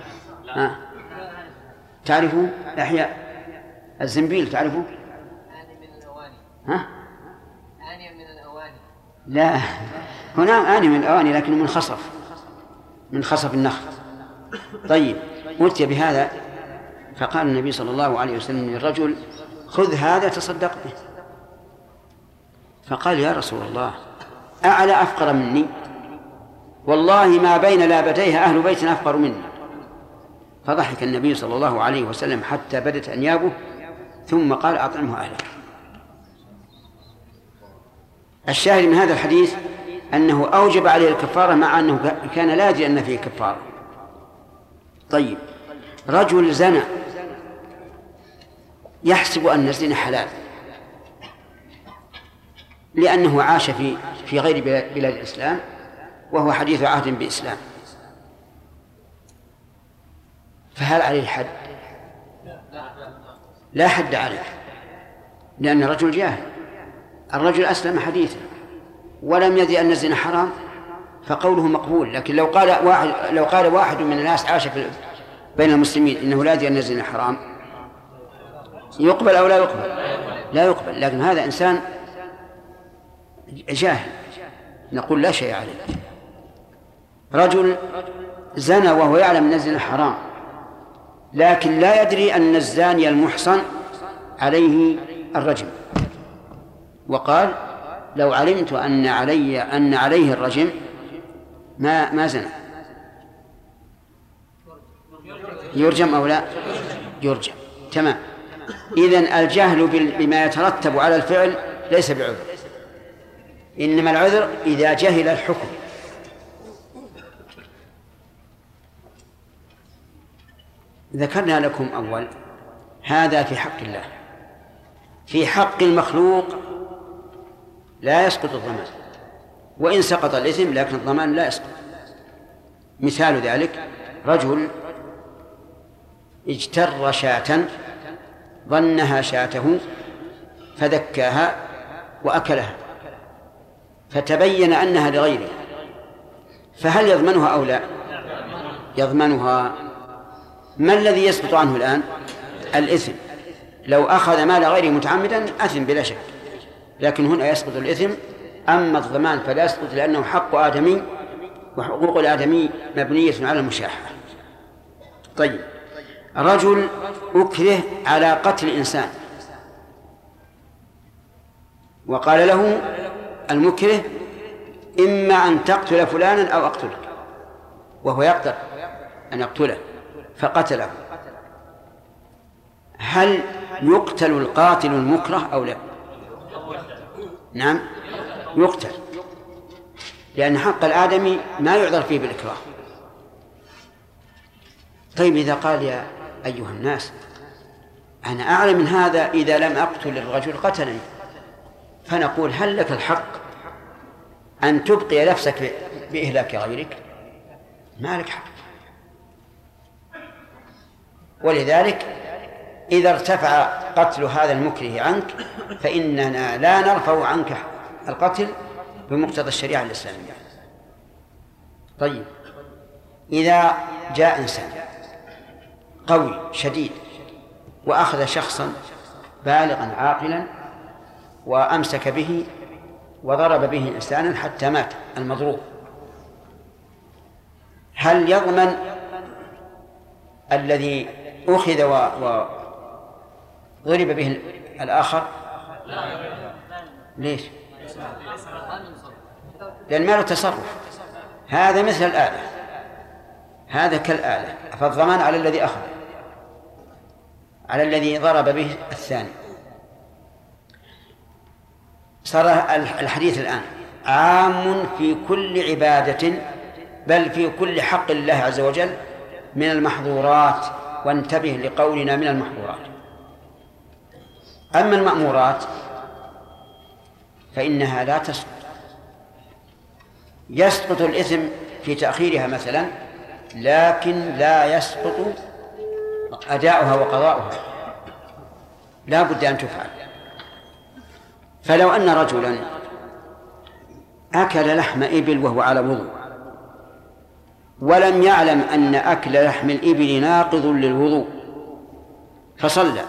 تعرفوا أحياء الزنبيل؟ تعرفوا؟ آنية من الأواني. ها؟ آنية من الأواني. لا، هنا آنية من الأواني لكن من خصف النخل. طيب، أتي بهذا فقال النبي صلى الله عليه وسلم للرجل: خذ هذا تصدق به. فقال: يا رسول الله، أعلى أفقر مني؟ والله ما بين لابتيها أهل بيت أفقر مني. فضحك النبي صلى الله عليه وسلم حتى بدت أنيابه، ثم قال: أطعمه أهلك. الشاهد من هذا الحديث أنه أوجب عليه الكفارة مع أنه كان لا يدري أن فيه كفارة. طيب، رجل زنى يحسب أن الزنا حلال لأنه عاش في غير بلاد الإسلام وهو حديث عهد بإسلام، فهل عليه الحد؟ لا حد عليه، لأن الرجل جاهل. الرجل أسلم حديثا ولم يدري أن الزنا حرام فقوله مقبول. لكن لو قال واحد من الناس عاش بين المسلمين إنه لا يدري أن الزنا حرام، يقبل أو لا يقبل؟ لا يقبل. لكن هذا إنسان جاهل، نقول لا شيء عليه. رجل زنى وهو يعلم أن الزنا حرام لكن لا يدري أن الزاني المحصن عليه الرجم، وقال: لو علمت أن عليه الرجم ما زنى. يرجم أو لا؟ يرجم. تمام. إذن الجهل بما يترتب على الفعل ليس بعذر، إنما العذر إذا جهل الحكم. ذكرنا لكم أول هذا في حق الله. في حق المخلوق لا يسقط الضمان، وإن سقط الإثم لكن الضمان لا يسقط. مثال ذلك: رجل اجتر شاة ظنها شاته فذكاها وأكلها فتبين أنها لغيره، فهل يضمنها أو لا؟ يضمنها. ما الذي يسقط عنه الآن؟ الإثم. لو أخذ مال غيره متعمدا أثم بلا شك، لكن هنا يسقط الإثم. أما الضمان فلا يسقط لأنه حق آدمي، وحقوق الآدمي مبنية على المشاحة. طيب، رجل أكره على قتل إنسان وقال له المكره إما أن تقتل فلانا أو أقتلك، وهو يقدر أن يقتله فقتله، هل يقتل القاتل المكره أو لا؟ نعم يقتل، لأن حق الآدمي ما يعذر فيه بالإكراه. طيب، إذا قال يا أيها الناس أنا أعلم من هذا إذا لم أقتل الرجل قتلني، فنقول هل لك الحق أن تبقي نفسك بإهلاك غيرك؟ ما لك حق. ولذلك إذا ارتفع قتل هذا المكره عنك فإننا لا نرفع عنك القتل بمقتضى الشريعة الإسلامية. طيب، إذا جاء إنسان قوي شديد وأخذ شخصا بالغا عاقلا وأمسك به وضرب به إنسانا حتى مات المضروب، هل يضمن الذي أخذ وضرب به الآخر؟ ليش؟ لأن ما له تصرف، هذا مثل الآلة، هذا كالآلة، فالضمان على الذي أخذ، على الذي ضرب به الثاني. صار الحديث الآن عام في كل عبادة، بل في كل حق الله عز وجل من المحظورات، وانتبه لقولنا من المحظورات. أما المأمورات فإنها لا تسقط، يسقط الإثم في تأخيرها مثلا، لكن لا يسقط أداؤها وقضاؤها، لا بد أن تفعل. فلو أن رجلا أكل لحم إبل وهو على وضوء ولم يعلم أن أكل لحم الإبل ناقض للوضوء فصلى،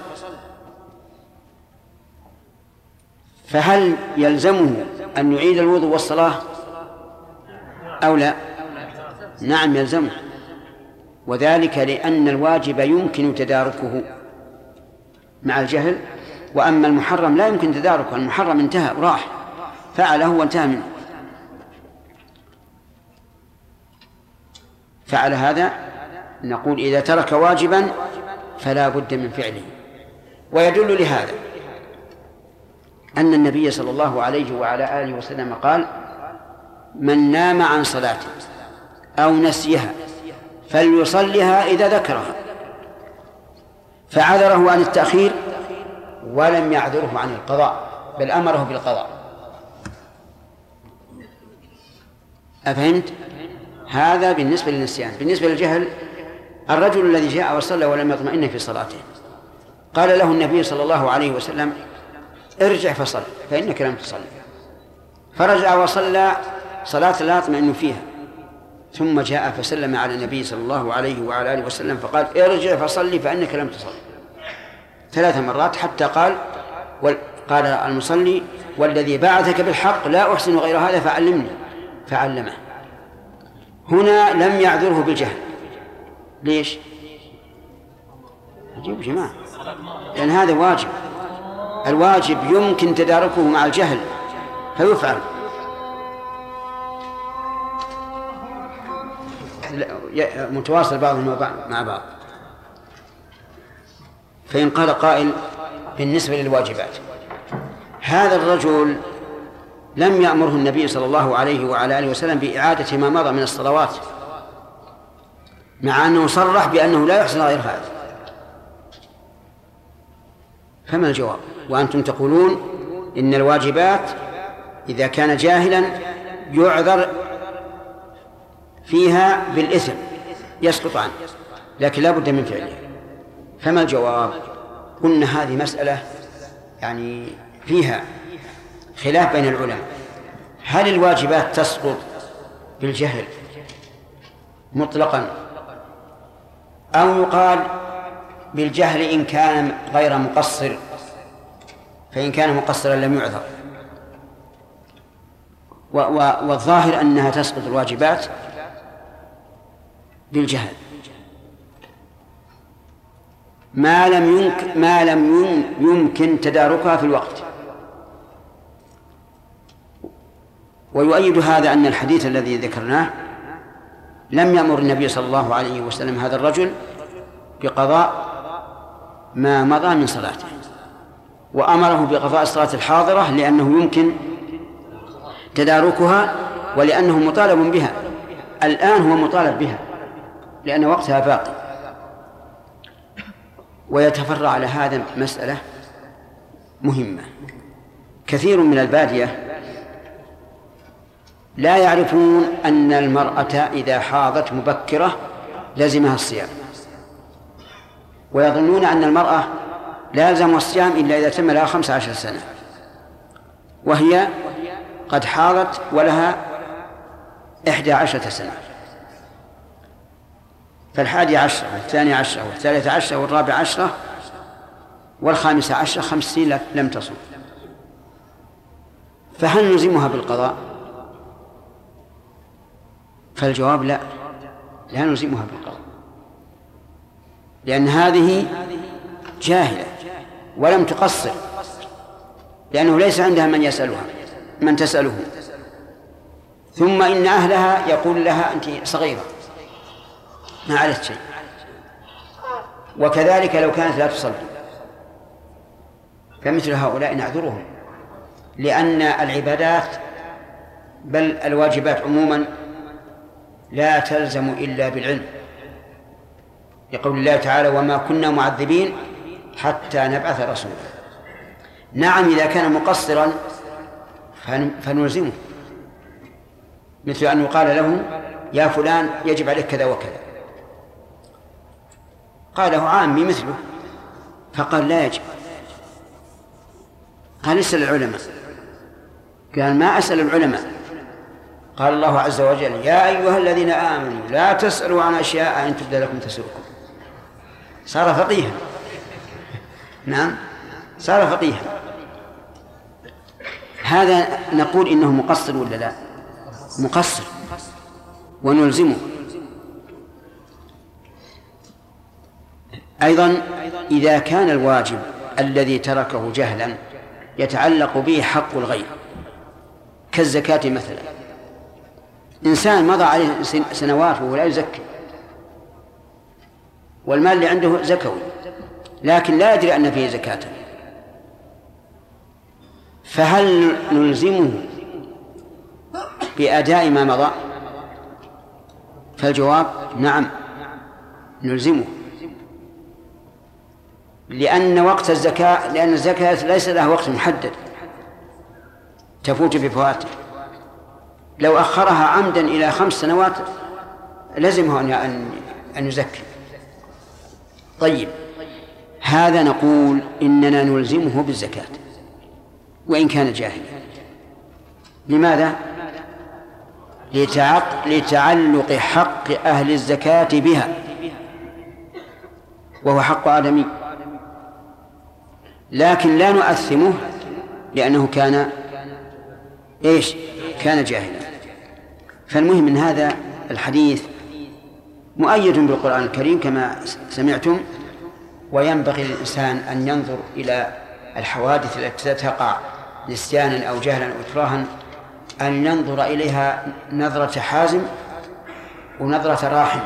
فهل يلزمه أن يعيد الوضوء والصلاة أو لا؟ نعم يلزمه، وذلك لأن الواجب يمكن تداركه مع الجهل، وأما المحرم لا يمكن تداركه، المحرم انتهى وراح، فعله وانتهى منه. فعل هذا نقول إذا ترك واجبا فلا بد من فعله. ويدل لهذا أن النبي صلى الله عليه وعلى آله وسلم قال: من نام عن صلاة أو نسيها فليصلها إذا ذكرها، فعذره عن التأخير ولم يعذره عن القضاء، بل أمره بالقضاء. أفهمت؟ هذا بالنسبة للنسيان. بالنسبة للجهل، الرجل الذي جاء وصلى ولم يطمئن في صلاته، قال له النبي صلى الله عليه وسلم: ارجع فصل فإنك لم تصل. فرجع وصلى صلاة لا يطمئن فيها، ثم جاء فسلم على النبي صلى الله عليه وعلى آله وسلم فقال: ارجع فصلي فإنك لم تصل 3 مرات، حتى قال المصلي: والذي بعثك بالحق لا أحسن غير هذا فعلمني، فعلمه. هنا لم يعذره بالجهل. ليش؟ عجيب جماعة، لأن هذا واجب، الواجب يمكن تداركه مع الجهل فيفعل. متواصل بعضهم مع بعض. فإن قال قائل بالنسبة للواجبات: هذا الرجل لم يأمره النبي صلى الله عليه وعلى آله وسلم بإعادة ما مضى من الصلوات، مع أنه صرح بأنه لا يحسن غير هذا، فما الجواب؟ وأنتم تقولون إن الواجبات إذا كان جاهلا يعذر فيها بالإثم يسقط عنه، لكن لا بد من فعله. فما الجواب؟ قلنا هذه مسألة يعني فيها خلاف بين العلماء، هل الواجبات تسقط بالجهل مطلقا، أو يقال بالجهل إن كان غير مقصر، فإن كان مقصرا لم يعذر. والظاهر أنها تسقط الواجبات بالجهل ما لم يمكن تداركها في الوقت. ويؤيد هذا أن الحديث الذي ذكرناه لم يأمر النبي صلى الله عليه وسلم هذا الرجل بقضاء ما مضى من صلاته، وأمره بقضاء الصلاة الحاضرة لأنه يمكن تداركها ولأنه مطالب بها. الآن هو مطالب بها لأن وقتها باقي. ويتفرع على هذا مسألة مهمة. كثير من البادية لا يعرفون أن المرأة إذا حاضت مبكرة لزمها الصيام، ويظنون أن المرأة لا يلزم الصيام إلا إذا تم لها 15 سنة، وهي قد حاضت ولها 11 سنة. فالحادي عشر والثاني عشر والثالث عشر والرابع عشر والخامس عشر 5 سنين لم تصم. فهل نلزمها بالقضاء؟ فالجواب لا نلزمها بالقضاء، لأن هذه جاهلة ولم تقصر، لأنه ليس عندها من تسأله. ثم إن أهلها يقول لها أنت صغيرة ما عليك شيء. وكذلك لو كانت لا تصلي فمثل هؤلاء نعذرهم، لأن العبادات بل الواجبات عموما لا تلزم إلا بالعلم، يقول الله تعالى وما كنا معذبين حتى نبعث رسولا. نعم إذا كان مقصرا فنلزمه، مثل أن يقال له يا فلان يجب عليك كذا وكذا، قاله عامي مثله فقال لا يجب، قال اسأل العلماء، قال ما أسأل العلماء. قال الله عز وجل يا أيها الذين آمنوا لا تسألوا عن أشياء إن تبد لكم تسؤكم. صار فقيها. نعم صار فقيها. هذا نقول إنه مقصر ولا لا؟ مقصر ونلزمه. أيضا إذا كان الواجب الذي تركه جهلا يتعلق به حق الغير كالزكاة مثلا، إنسان مضى عليه سنوات وهو لا يزكي والمال اللي عنده زكوي لكن لا يدري أن فيه زكاة، فهل نلزمه بأداء ما مضى؟ فالجواب نعم نلزمه، لأن الزكاة ليس لها وقت محدد تفوت بفواته. لو أخرها عمدا إلى 5 سنوات لزمه أن يزكي. طيب هذا نقول إننا نلزمه بالزكاة وإن كان جاهلا. لماذا؟ لتعلق حق أهل الزكاة بها وهو حق آدمي، لكن لا نؤثمه لأنه كان جاهلا. فالمهم من هذا الحديث مؤيد بالقرآن الكريم كما سمعتم، وينبغي للإنسان أن ينظر إلى الحوادث التي تقع نسيانا أو جهلا أو إكراها، أن ينظر إليها نظرة حازم ونظرة راحم.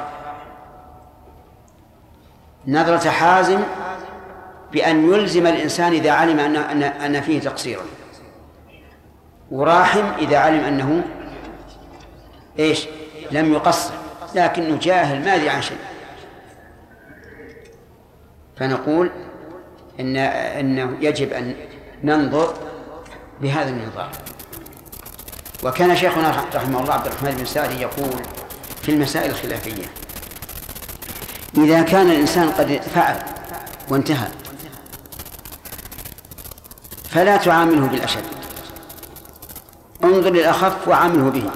نظرة حازم بأن يلزم الإنسان إذا علم أن فيه تقصيرا، وراحم إذا علم أنه لم يقصر لكنه جاهل ما يدري عن شيء. فنقول إنه يجب أن ننظر بهذا المنظار. وكان شيخنا رحمه الله عبد الرحمن بن سعدي يقول في المسائل الخلافية إذا كان الإنسان قد فعل وانتهى فلا تعامله بالأشد، انظر للأخف وعامله به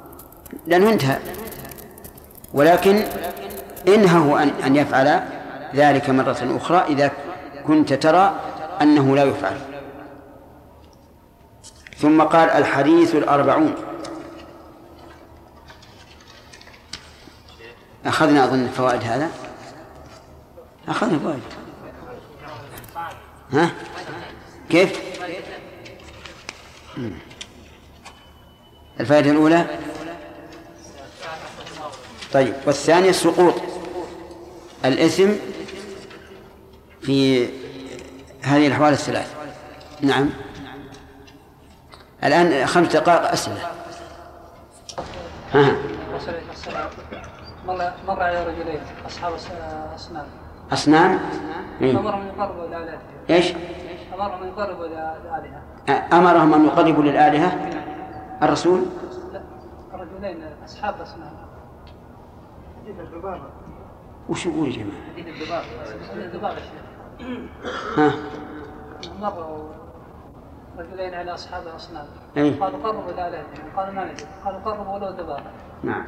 لأنه انتهى، ولكن إنهه أن يفعل ذلك مرة أخرى إذا كنت ترى أنه لا يفعل. ثم قال الحديث 40. أخذنا أظن فوائد هذا، أخذنا فوائد. ها كيف؟ الفائدة الأولى طيب، والثانية سقوط الإثم في هذه الأحوال الثلاث. نعم. الآن 5 دقائق أسئلة. ها. مر على رجلين أصحاب أسنان. أمرهم أن يقربوا للآلهة. إيش؟ أمرهم أن يقربوا للآلهة. أمرهم أن يقربوا للآلهة الرسول؟ لا، رجلين أصحاب أسنان. وش يقول يا جماعة؟ الذباب. ها. مروا رجلين على أصحاب أسنان. أي. قالوا قربوا للآلهة. قالوا ما نجد. قالوا قربوا ولو ذبابا. نعم.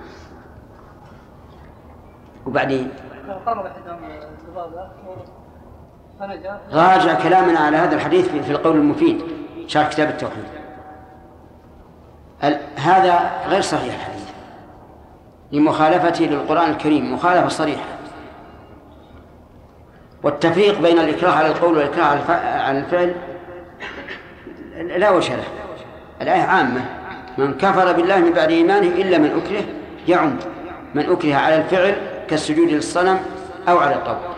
وبعدين قرب أحدهم الذبابة فنجا. راجع كلامنا على هذا الحديث في القول المفيد شرح كتاب التوحيد. هذا غير صحيح الحديث لمخالفته للقرآن الكريم مخالفة صريحة. والتفريق بين الإكراه على القول والإكراه على الفعل لا وجه له. الآية عامة، من كفر بالله من بعد إيمانه إلا من أكره، يعم من أكره على الفعل كالسجود للصنم أو على الطوع.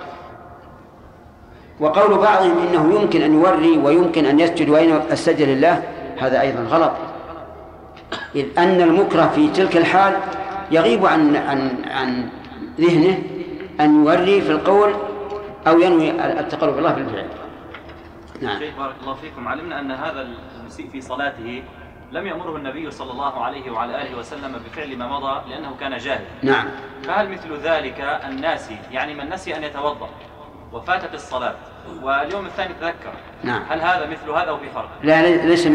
وقول بعضهم إنه يمكن أن يوري ويمكن أن يسجد ويسجد لله هذا أيضا غلط، إذ أن المكره في تلك الحال يغيب عن ذهنه أن يوري في القول أو ينوي التقرب بالله بالفعل. نعم. شيخ بارك الله فيكم، علمنا أن هذا المسيء في صلاته لم يأمره النبي صلى الله عليه وعلى آله وسلم بفعل ما مضى لأنه كان جاهل. نعم. فهل مثل ذلك الناسي، يعني من نسي أن يتوضأ وفاتت الصلاة واليوم الثاني تذكر، نعم. هل هذا مثل هذا أو في فرق؟ لا، ليس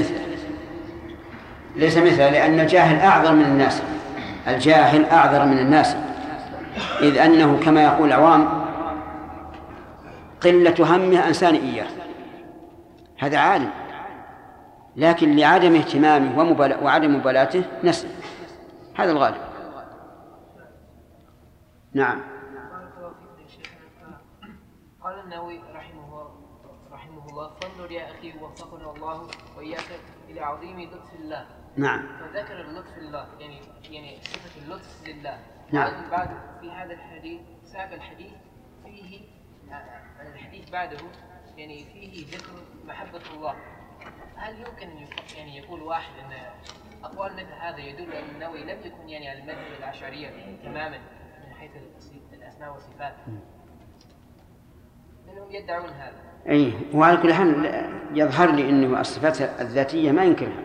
مثله، لأن الجاهل أعذر من الناس. الجاهل أعذر من الناس، إذ أنه كما يقول العوام قلة همه أنسان إياه. هذا عالم، لكن لعدم اهتمامه وعدم مبالاته نسي. هذا الغالب. نعم. قال النووي رحمه الله: فانظر يا أخي وفقنا الله وإياك إلى عظيم لطف الله. نعم. فذكر اللطف الله يعني صفة اللطف لله. نعم. بعد في هذا الحديث ساق الحديث فيه الحديث بعده يعني فيه ذكر محبة الله. هل يمكن أن يقول واحد أن أقوال مثل هذا يدل أن النووي لم يكن يعني على المذهب الأشعرية تماما من حيث الأسماء والصفات؟ لأنهم يدعون هذا. أي، وعلى كل حال يظهر لي أنه الصفات الذاتية ما ينكرها،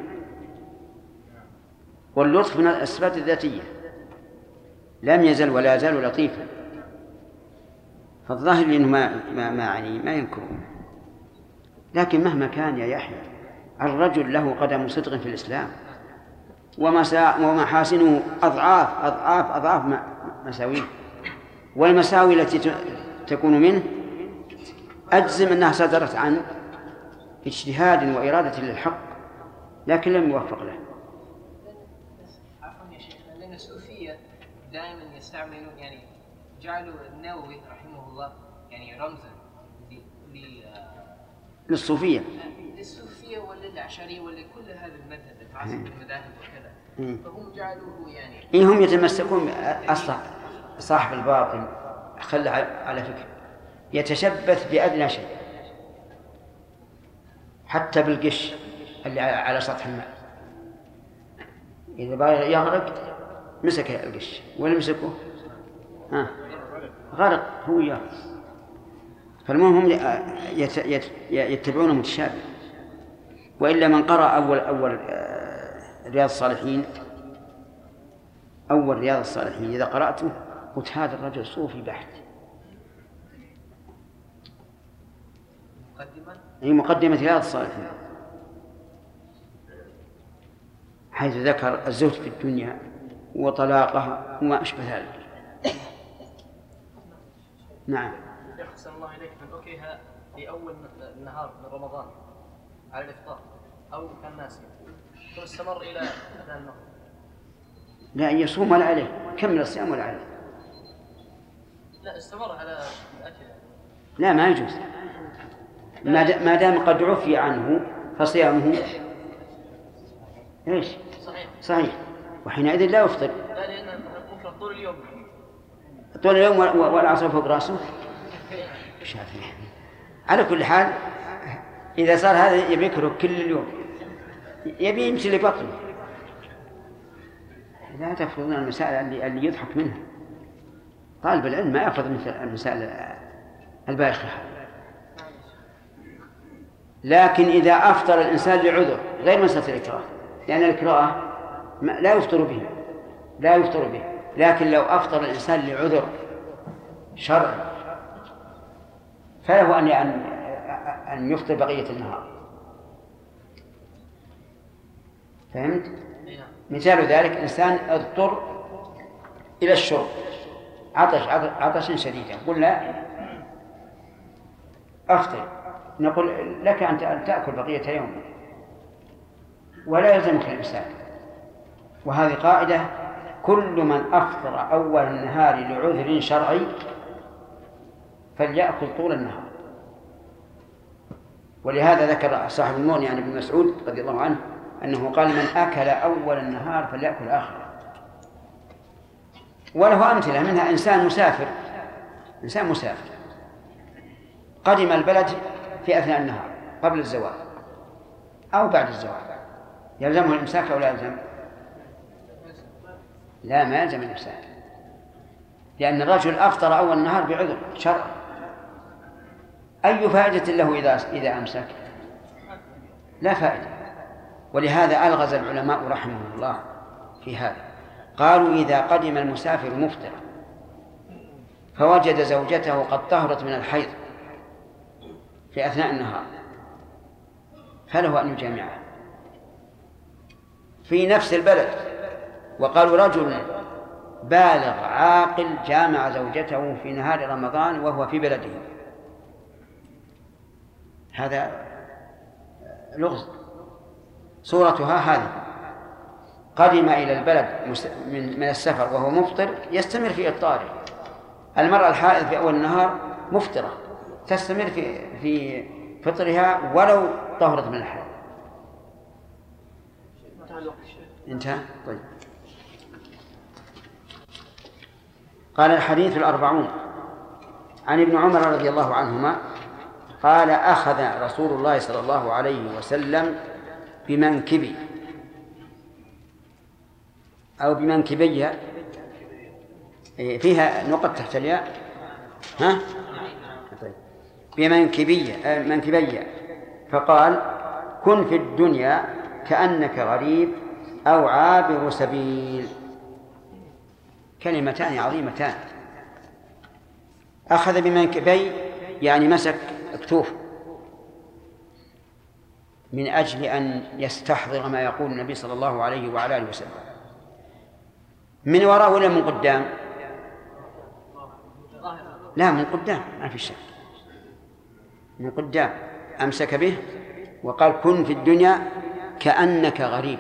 واللطف من الصفات الذاتية لم يزل ولا يزال لطيفا، فالظاهر أنه ما ينكره. لكن مهما كان يا يحيى الرجل له قدم صدق في الإسلام ومحاسنه أضعاف مساويه، والمساوي التي تكون منه أجزم أنها صدرت عن اجتهاد وإرادة للحق لكن لم يوفق له. عفوا يا شيخ، لأن الصوفية دائما يستعملون يعني جعلوا النووي رحمه الله يعني رمزا للصوفية وللأشعرية ولكل هذا المذهب العصر المذاهب وكذا، فهم جعلوه يعني هم يتمسكون أصلا. صاحب الباطل خلى على فكرة يتشبث بأدنى شيء، حتى بالقش اللي على سطح الماء إذا بغى يغرق مسك القش ولا مسكه غرق هو يغرق. فالمهم هم يتبعون متشابه. وإلا من قرأ أول رياض الصالحين إذا قرأته قلت هذا الرجل صوفي بحت. هي مقدمة رياض الصالحين حيث ذكر الزهد في الدنيا وطلاقها وما أشبه ذلك. نعم. أحسن الله إليك من أكره في أول النهار من رمضان على الإفطار أو كان ناسي ثم استمر إلى أذان المغرب. لا يصوم ولا عليه، كمل الصيام ولا عليه. لا استمر على الأكل. لا ما يجوز، ما دام قد عفي عنه فصيامه ايش؟ صحيح. وحينئذ لا يفطر. لا لأن ممكن طول اليوم. طول اليوم والعصر فوق راسه. شافي. على كل حال إذا صار هذا يبي يكره كل اليوم، يبي يمشي لبطنه. لا تفرضون المسائل اللي يضحك منها. طالب العلم ما يفرض مثل المسائل البايخة. لكن إذا أفطر الإنسان لعذر غير مسألة الإكراه، لأن الإكراه لا يفطر به، لكن لو أفطر الإنسان لعذر شرعي فله أن يفطر بقية النهار. فهمت؟ مثال ذلك إنسان اضطر إلى الشرب، عطش شديدا، قل لا أفطر، نقول لك أن تأكل بقية يوم ولا يلزمك الإمساك. وهذه قاعدة: كل من أفطر أول النهار لعذر شرعي فليأكل طول النهار. ولهذا ذكر صاحب المغني عن ابن مسعود رضي الله عنه أنه قال: من أكل أول النهار فليأكل آخره. وله أمثلة منها إنسان مسافر قدم البلد في أثناء النهار قبل الزوال أو بعد الزوال، يلزمه الإمساك أو لا يلزم؟ لا، ما يلزم الإمساك، لأن الرجل أفطر أول النهار بعذر شرعي. أي فائدة له إذا أمسك؟ لا فائدة. ولهذا ألغز العلماء رحمهم الله في هذا، قالوا: إذا قدم المسافر مفطرا فوجد زوجته قد طهرت من الحيض في أثناء النهار فله أن يجامعها في نفس البلد. وقالوا: رجل بالغ عاقل جامع زوجته في نهار رمضان وهو في بلده. هذا لغز. صورتها هذه: قدم إلى البلد من السفر وهو مفطر يستمر في إفطاره. المرأة الحائض في أول النهار مفطرة تستمر في فطرها ولو طهرت من الحيض. انتهى. طيب. قال: الحديث 40 عن ابن عمر رضي الله عنهما قال: أخذ رسول الله صلى الله عليه وسلم بمنكبي أو بمنكبي، فيها نقط تحت الياء، ها؟ طيب. منكبي فقال: كن في الدنيا كأنك غريب أو عابر سبيل. كلمتان عظيمتان. أخذ بمنكبي يعني مسك اكتوفه من أجل أن يستحضر ما يقول النبي صلى الله عليه وعلى آله وسلم. من وراء ولا من قدام؟ لا، من قدام، ما في شك، من قدام. أمسك به وقال: كن في الدنيا كأنك غريب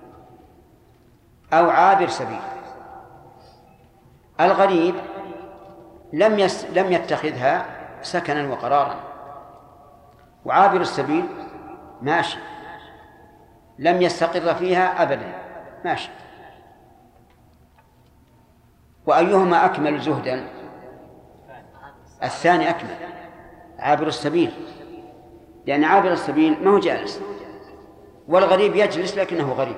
أو عابر سبيل. الغريب لم يتخذها سكنا وقرارا، وعابر السبيل ماشي لم يستقر فيها أبدا، ماشي. وأيهما أكمل زهدا؟ الثاني أكمل، عابر السبيل، لأن عابر السبيل ما هو جالس، والغريب يجلس لكنه غريب.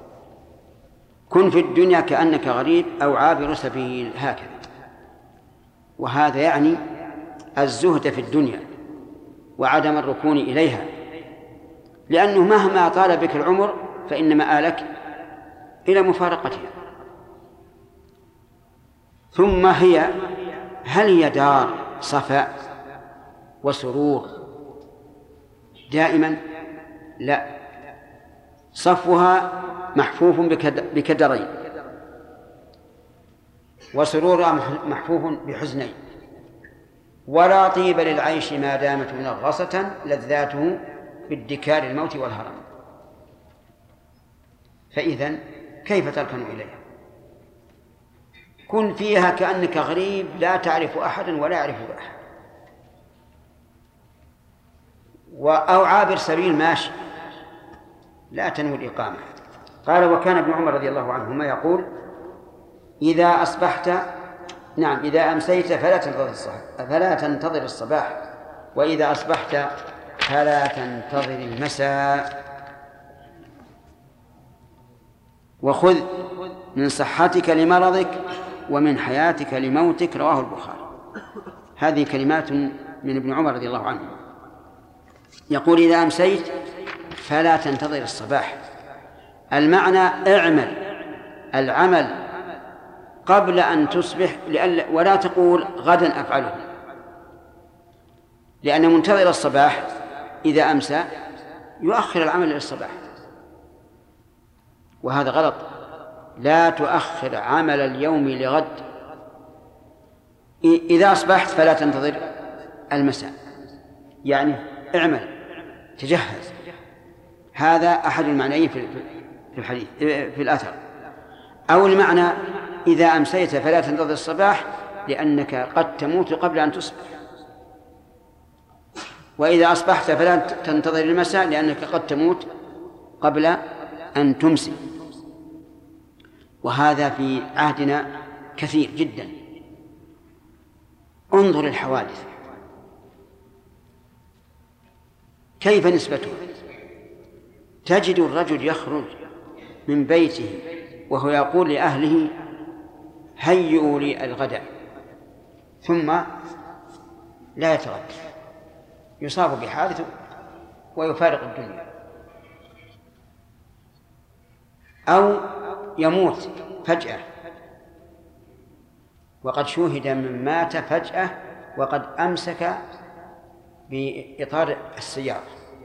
كن في الدنيا كأنك غريب أو عابر سبيل، هكذا. وهذا يعني الزهد في الدنيا وعدم الركون إليها، لأنه مهما طال بك العمر فإن مآلك إلى مفارقتها. ثم هل هي دار صفاء وسرور دائما؟ لا، صفوها محفوف بكدرين وسرورها محفوف بحزنين. ولا طيب للعيش ما دامت منغصة لذاته بادكار الموت والهرم. فإذن كيف تركن إليها؟ كن فيها كأنك غريب لا تعرف أحدا ولا يعرفك أحد، أو عابر سبيل ماشي لا تنوي الإقامة. قال: وكان ابن عمر رضي الله عنهما يقول: إذا أصبحت إذا أمسيت فلا تنتظر الصباح، وإذا أصبحت فلا تنتظر المساء، وخذ من صحتك لمرضك ومن حياتك لموتك. رواه البخاري. هذه كلمات من ابن عمر رضي الله عنه، يقول: إذا أمسيت فلا تنتظر الصباح. المعنى اعمل العمل قبل أن تصبح، ولا تقول غدا أفعله، لأن منتظر الصباح إذا أمسى يؤخر العمل إلى الصباح، وهذا غلط. لا تؤخر عمل اليوم لغد. إذا أصبحت فلا تنتظر المساء، يعني اعمل، تجهز. هذا أحد المعنيين في الحديث في الأثر. أو المعنى إذا أمسيت فلا تنتظر الصباح لأنك قد تموت قبل أن تصبح، وإذا أصبحت فلا تنتظر المساء لأنك قد تموت قبل أن تمسي. وهذا في عهدنا كثير جدا. انظر الحوادث كيف نسبته. تجد الرجل يخرج من بيته وهو يقول لأهله: هيئوا لي الغداء، ثم لا يتغدى، يصاب بحادث ويفارق الدنيا، أو يموت فجأة. وقد شوهد من مات فجأة وقد أمسك بإطار السيارة.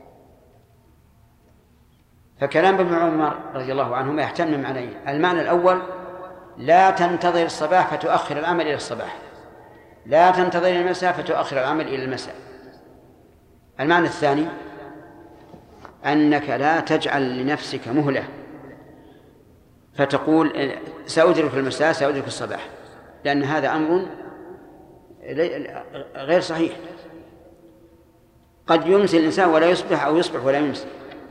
فكلام ابن عمر رضي الله عنهما يحتمل معنيين: المعنى الأول لا تنتظر الصباح فتؤخر العمل إلى الصباح، لا تنتظر المساء فتؤخر العمل إلى المساء. المعنى الثاني أنك لا تجعل لنفسك مهلة فتقول سأدرك المساء سأدرك الصباح، لأن هذا أمر غير صحيح. قد يمسي الإنسان ولا يصبح، أو يصبح ولا يمسي.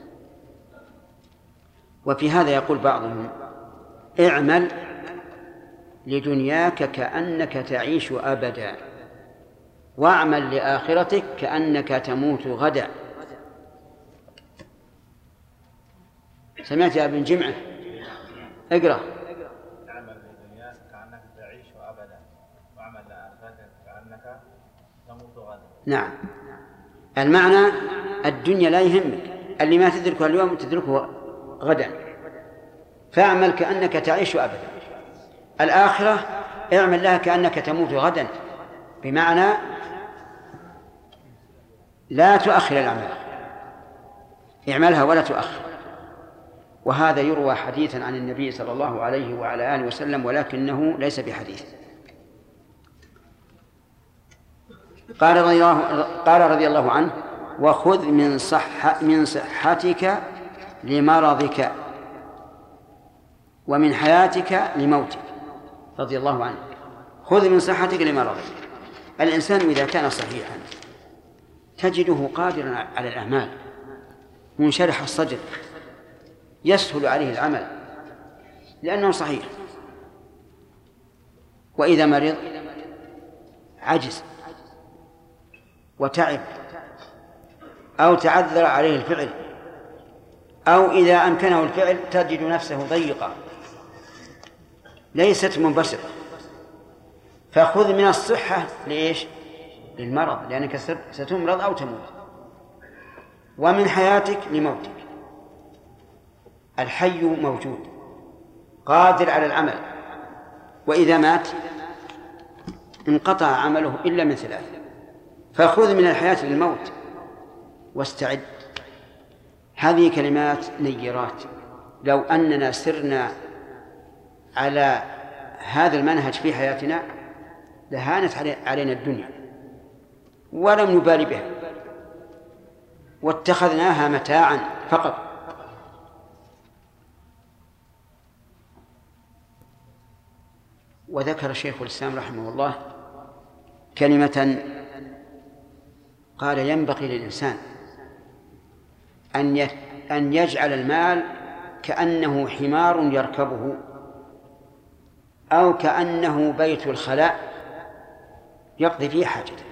وفي هذا يقول بعضهم: اعمل لدنياك كأنك تعيش أبدا، واعمل لآخرتك كأنك تموت غدا. سمعت يا ابن جمعة؟ اقرأ: اعمل لدنياك كأنك تعيش أبدا، واعمل لآخرتك كأنك تموت غدا. نعم، المعنى الدنيا لا يهمك، اللي ما تدركه اليوم تدركه غدا، فاعمل كأنك تعيش أبدا. الآخرة اعمل لها كأنك تموت غدا، بمعنى لا تؤخر الأعمال، اعملها ولا تؤخر. وهذا يروى حديثا عن النبي صلى الله عليه وعلى آله وسلم، ولكنه ليس بحديث. قال رضي الله عنه: وخذ من صحتك لمرضك ومن حياتك لموتك. رضي الله عنه. خذ من صحتك لمرضك. الإنسان إذا كان صحيحا تجده قادرا على الأعمال، منشرح الصدر، يسهل عليه العمل لأنه صحيح. وإذا مرض عجز وتعب أو تعذر عليه الفعل، أو إذا أمكنه الفعل تجد نفسه ضيقا ليست منبسطة. فخذ من الصحة لإيش؟ للمرض، لأنك ستمرض أو تموت. ومن حياتك لموتك. الحي موجود قادر على العمل، وإذا مات انقطع عمله إلا من ثلاث. فخذ من الحياة للموت واستعد. هذه كلمات نيرات. لو أننا سرنا على هذا المنهج في حياتنا لهانت علينا الدنيا ولم نبالي بها واتخذناها متاعا فقط. وذكر شيخ الإسلام رحمه الله كلمة قال: ينبغي للإنسان أن يجعل المال كأنه حمار يركبه أو كأنه بيت الخلاء يقضي فيه حاجته.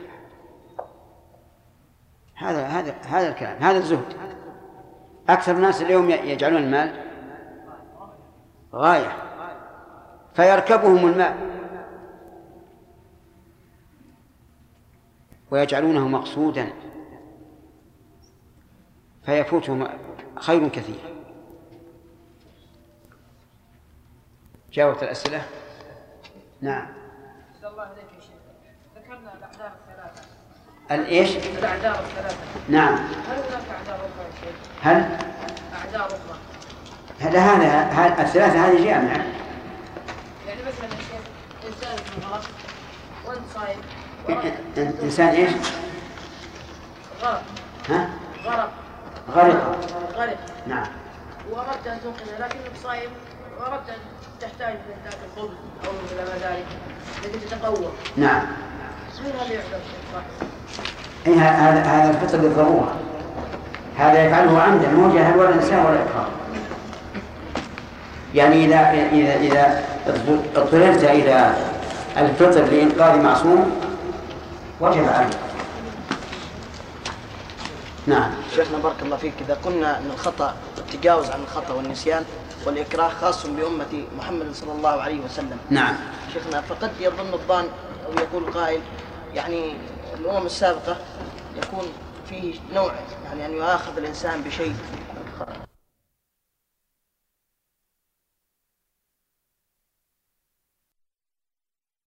هذا الكلام، هذا الزهد. أكثر الناس اليوم يجعلون المال غاية فيركبهم الماء ويجعلونه مقصودا فيفوتهم خير كثير. جاوبت الأسئلة؟ نعم. الله عليك يا شيخ، ذكرنا الأعذار الثلاثة. الإيش؟ الأعذار الثلاثة. نعم. هل هناك أعذار أخرى يا شيخ؟ هل؟ أعذار أخرى. هذا الثلاثة هذه جامعة. يعني مثلا يا شيخ إنسان في غرق وأنت صايم. إنسان إيش؟ غرق. ها؟ غرق. نعم. وأردت أن تنقذه لكنك صايم وأردت أن تحتاج إلى تأكل خبز أو إلى ما ذلك لكي تتقوى. نعم. من هذا يعذر إيه هذا الفطر بالضرورة، هذا يفعله عمدا مو جهل ولا نسيان ولا إكراه. يعني إذا اضطررت إلى الفطر لإنقاذ معصوم وجب عليه. نعم. شيخنا بارك الله فيك، إذا قلنا أن الخطأ التجاوز عن الخطأ والنسيان والإكراه خاص بأمة محمد صلى الله عليه وسلم. نعم. شيخنا فقد يظن الظان أو يقول قائل يعني الأمم السابقة يكون فيه نوع يعني أن يؤاخذ الإنسان بشيء